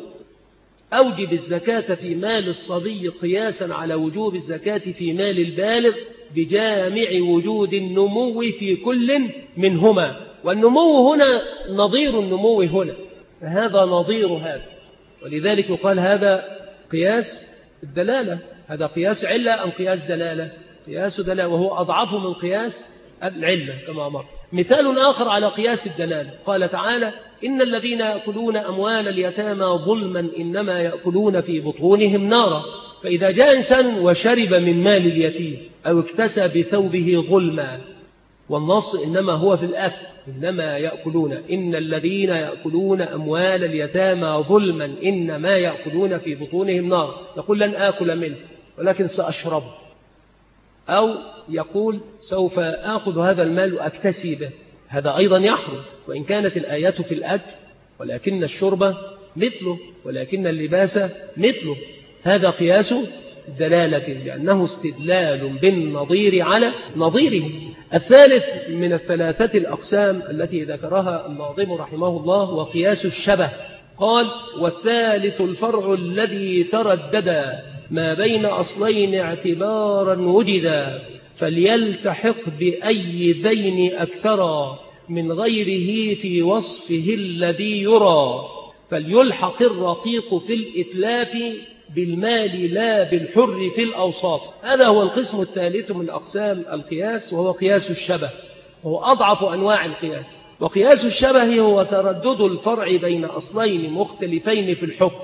أوجب الزكاة في مال الصبي قياسا على وجوب الزكاة في مال البالغ بجامع وجود النمو في كل منهما، والنمو هنا نظير النمو هنا، فهذا نظير هذا، ولذلك يقال هذا قياس الدلالة. هذا قياس علة أم قياس دلالة؟ قياس دلالة، وهو أضعف من قياس العلة كما أمر. مثال آخر على قياس الدلالة قال تعالى: إن الذين يأكلون أموال اليتامى ظلما إنما يأكلون في بطونهم نارا. فإذا جاء إنسان وشرب من مال اليتيم أو اكتسى بثوبه ظلما، والنص إنما هو في الأكل، إنما يأكلون إن الذين يأكلون أموال اليتامى ظلما إنما يأكلون في بطونهم نار، يقول لن آكل منه ولكن سأشرب، أو يقول سوف آخذ هذا المال وأكتسي به، هذا أيضا يحرم. وإن كانت الآية في الأكل ولكن الشرب مثله ولكن اللباس مثله، هذا قياس دلالة لأنه استدلال بالنظير على نظيره. الثالث من الثلاثة الأقسام التي ذكرها الناظم رحمه الله وقياس الشبه، قال والثالث الفرع الذي تردد ما بين أصلين اعتبارا وجدا، فليلتحق بأي ذين أكثر من غيره في وصفه الذي يرى، فليلحق الرقيق في الإتلاف بالمال لا بالحر في الأوصاف. هذا هو القسم الثالث من أقسام القياس، وهو قياس الشبه، وهو أضعف أنواع القياس. وقياس الشبه هو تردد الفرع بين أصلين مختلفين في الحكم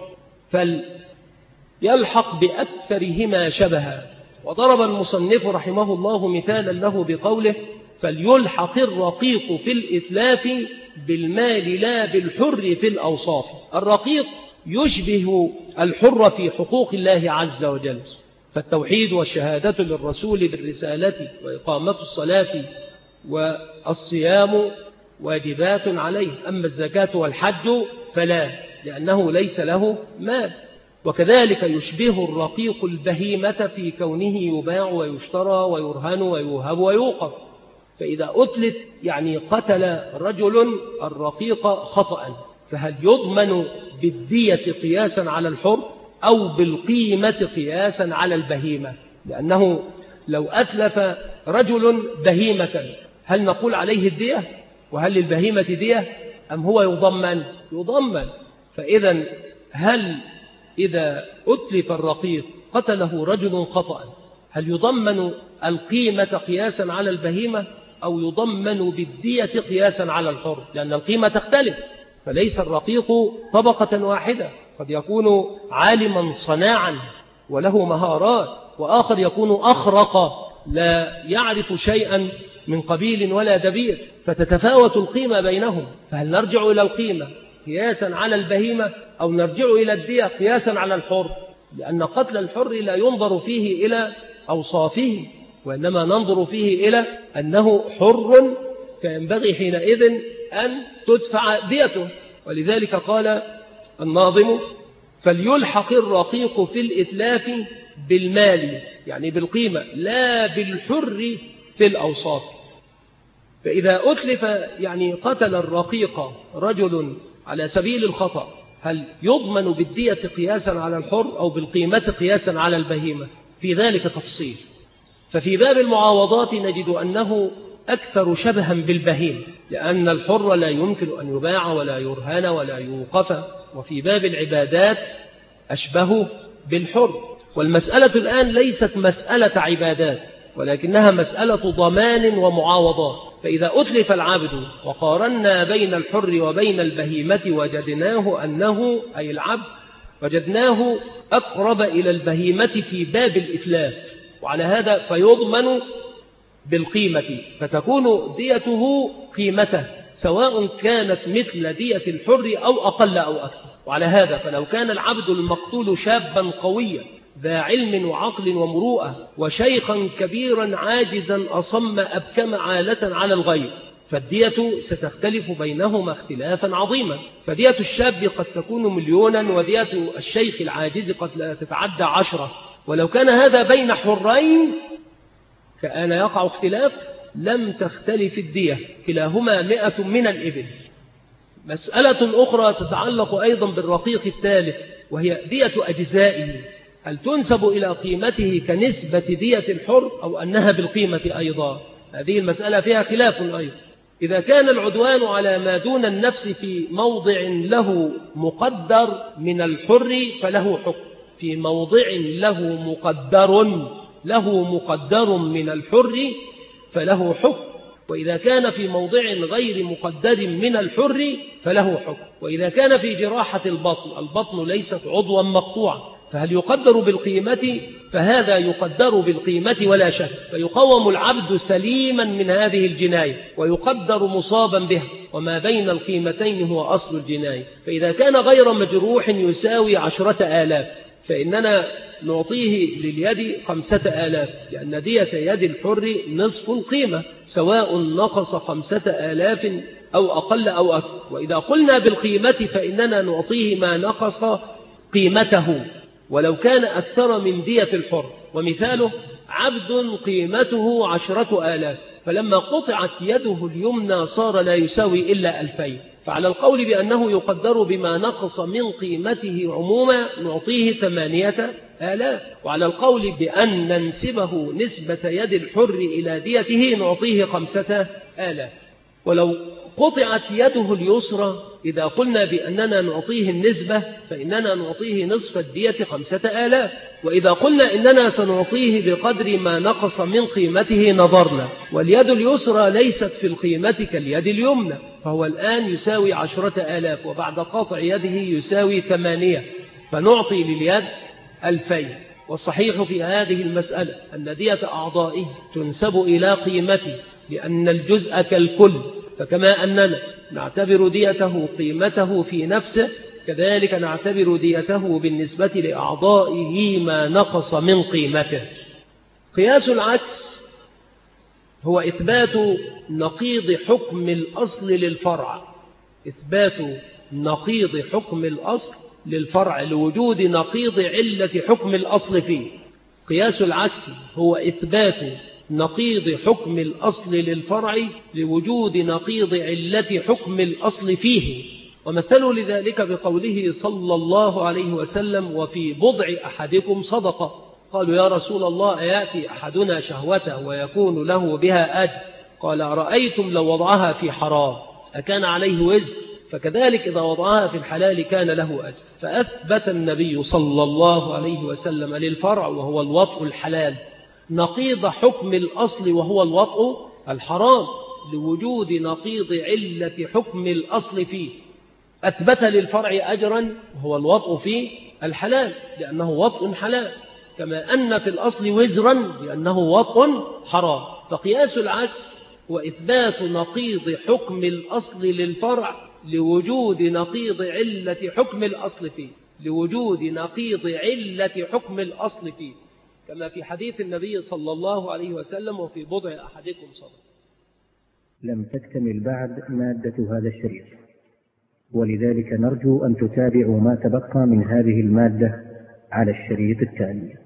فليلحق بأكثرهما شبها. وضرب المصنف رحمه الله مثالا له بقوله فليلحق الرقيق في الإتلاف بالمال لا بالحر في الأوصاف. الرقيق يشبه الحر في حقوق الله عز وجل، فالتوحيد والشهادة للرسول بالرسالة وإقامة الصلاة والصيام واجبات عليه، أما الزكاة والحج فلا، لأنه ليس له مال. وكذلك يشبه الرقيق البهيمة في كونه يباع ويشترى ويرهن ويوهب ويوقف. فإذا أتلف يعني قتل رجل الرقيق خطأ، فهل يضمن بالدية قياسا على الحر أو بالقيمة قياسا على البهيمة؟ لأنه لو أتلف رجل بهيمة هل نقول عليه الدية؟ وهل للبهيمة دية أم هو يضمن؟ يضمن. فإذا هل إذا أتلف الرقيق قتله رجل خطأ هل يضمن القيمة قياسا على البهيمة أو يضمن بالدية قياسا على الحر؟ لأن القيمة تختلف، فليس الرقيق طبقة واحدة، قد يكون عالما صناعا وله مهارات، وآخر يكون أخرق لا يعرف شيئا من قبيل ولا دبير، فتتفاوت القيمة بينهم. فهل نرجع إلى القيمة قياسا على البهيمة أو نرجع إلى الدية قياسا على الحر؟ لأن قتل الحر لا ينظر فيه إلى أوصافه، وإنما ننظر فيه إلى أنه حر، فينبغي حينئذ أن تدفع ديته. ولذلك قال الناظم فليلحق الرقيق في الإتلاف بالمال يعني بالقيمة لا بالحر في الأوصاف. فإذا أتلف يعني قتل الرقيق رجل على سبيل الخطأ هل يضمن بالدية قياسا على الحر أو بالقيمة قياسا على البهيمة؟ في ذلك تفصيل. ففي باب المعاوضات نجد أنه أكثر شبها بالبهيم، لأن الحر لا يمكن أن يباع ولا يرهن ولا يوقف. وفي باب العبادات أشبه بالحر. والمسألة الآن ليست مسألة عبادات ولكنها مسألة ضمان ومعاوضات. فإذا أتلف العبد وقارنا بين الحر وبين البهيمة وجدناه أنه أي العبد وجدناه أقرب إلى البهيمة في باب الإتلاف، وعلى هذا فيضمن بالقيمة، فتكون ديته قيمته سواء كانت مثل دية الحر أو أقل أو أكثر. وعلى هذا فلو كان العبد المقتول شابا قويا ذا علم وعقل ومروءة وشيخا كبيرا عاجزا أصم أبكم عالة على الغير، فالدية ستختلف بينهما اختلافا عظيما. فدية الشاب قد تكون مليونا ودية الشيخ العاجز قد لا تتعدى عشرة. ولو كان هذا بين حرين كأن يقع اختلاف لم تختلف الدية، كلاهما مئة من الإبل. مسألة أخرى تتعلق أيضا بالرقيق الثالث وهي دية أجزائه، هل تنسب إلى قيمته كنسبة دية الحر أو أنها بالقيمة أيضا؟ هذه المسألة فيها خلاف أيضا. إذا كان العدوان على ما دون النفس في موضع له مقدر من الحر فله حكم، في موضع له مقدر له مقدر من الحر فله حكم، وإذا كان في موضع غير مقدر من الحر فله حكم. وإذا كان في جراحة البطن، البطن ليست عضوا مقطوعا فهل يقدر بالقيمة؟ فهذا يقدر بالقيمة ولا شك، فيقوم العبد سليما من هذه الجناية ويقدر مصابا بها، وما بين القيمتين هو أصل الجناية. فإذا كان غير مجروح يساوي عشرة آلاف فإننا نعطيه لليد خمسة آلاف، لأن دية يد الحر نصف القيمة سواء نقص خمسة آلاف أو أقل أو أكثر. وإذا قلنا بالقيمة فإننا نعطيه ما نقص قيمته ولو كان أكثر من دية الحر. ومثاله عبد قيمته عشرة آلاف، فلما قطعت يده اليمنى صار لا يساوي إلا ألفين، فعلى القول بأنه يقدر بما نقص من قيمته عموما نعطيه ثمانية آلاف، وعلى القول بأن ننسبه نسبة يد الحر إلى ديته نعطيه خمسة آلاف. ولو قطعت يده اليسرى إذا قلنا بأننا نعطيه النسبة فإننا نعطيه نصف الدية خمسة آلاف. وإذا قلنا إننا سنعطيه بقدر ما نقص من قيمته نظرنا، واليد اليسرى ليست في القيمة كاليد اليمنى، فهو الآن يساوي عشرة آلاف وبعد قطع يده يساوي ثمانية، فنعطي لليد ألفين. والصحيح في هذه المسألة أن دية أعضائه تنسب إلى قيمته لأن الجزء كالكل، فكما أننا نعتبر ديته قيمته في نفسه كذلك نعتبر ديته بالنسبة لأعضائه ما نقص من قيمته. قياس العكس هو إثبات نقيض حكم الأصل للفرع، إثبات نقيض حكم الأصل للفرع لوجود نقيض علة حكم الأصل فيه. قياس العكس هو إثبات نقيض حكم الأصل للفرع لوجود نقيض علة حكم الأصل فيه. ومثلوا لذلك بقوله صلى الله عليه وسلم وفي بضع أحدكم صدقة. قالوا يا رسول الله أيأتي أحدنا شهوته ويكون له بها أجر؟ قال رأيتم لو وضعها في حرام أكان عليه وزر؟ فكذلك إذا وضعها في الحلال كان له أجر. فأثبت النبي صلى الله عليه وسلم للفرع وهو الوطء الحلال نقيض حكم الأصل وهو الوطء الحرام لوجود نقيض علة حكم الأصل فيه. أثبت للفرع أجرا وهو الوطء في الحلال لأنه وطء حلال، كما أن في الأصل وزرا لأنه وطء حرام. فقياس العكس وإثبات نقيض حكم الأصل للفرع لوجود نقيض علة حكم الأصل فيه، لوجود نقيض علة حكم الأصل فيه، كما في حديث النبي صلى الله عليه وسلم وفي بضع أحدكم صدقة. لم تكتمل بعد مادة هذا الشريط، ولذلك نرجو أن تتابعوا ما تبقى من هذه المادة على الشريط التالي.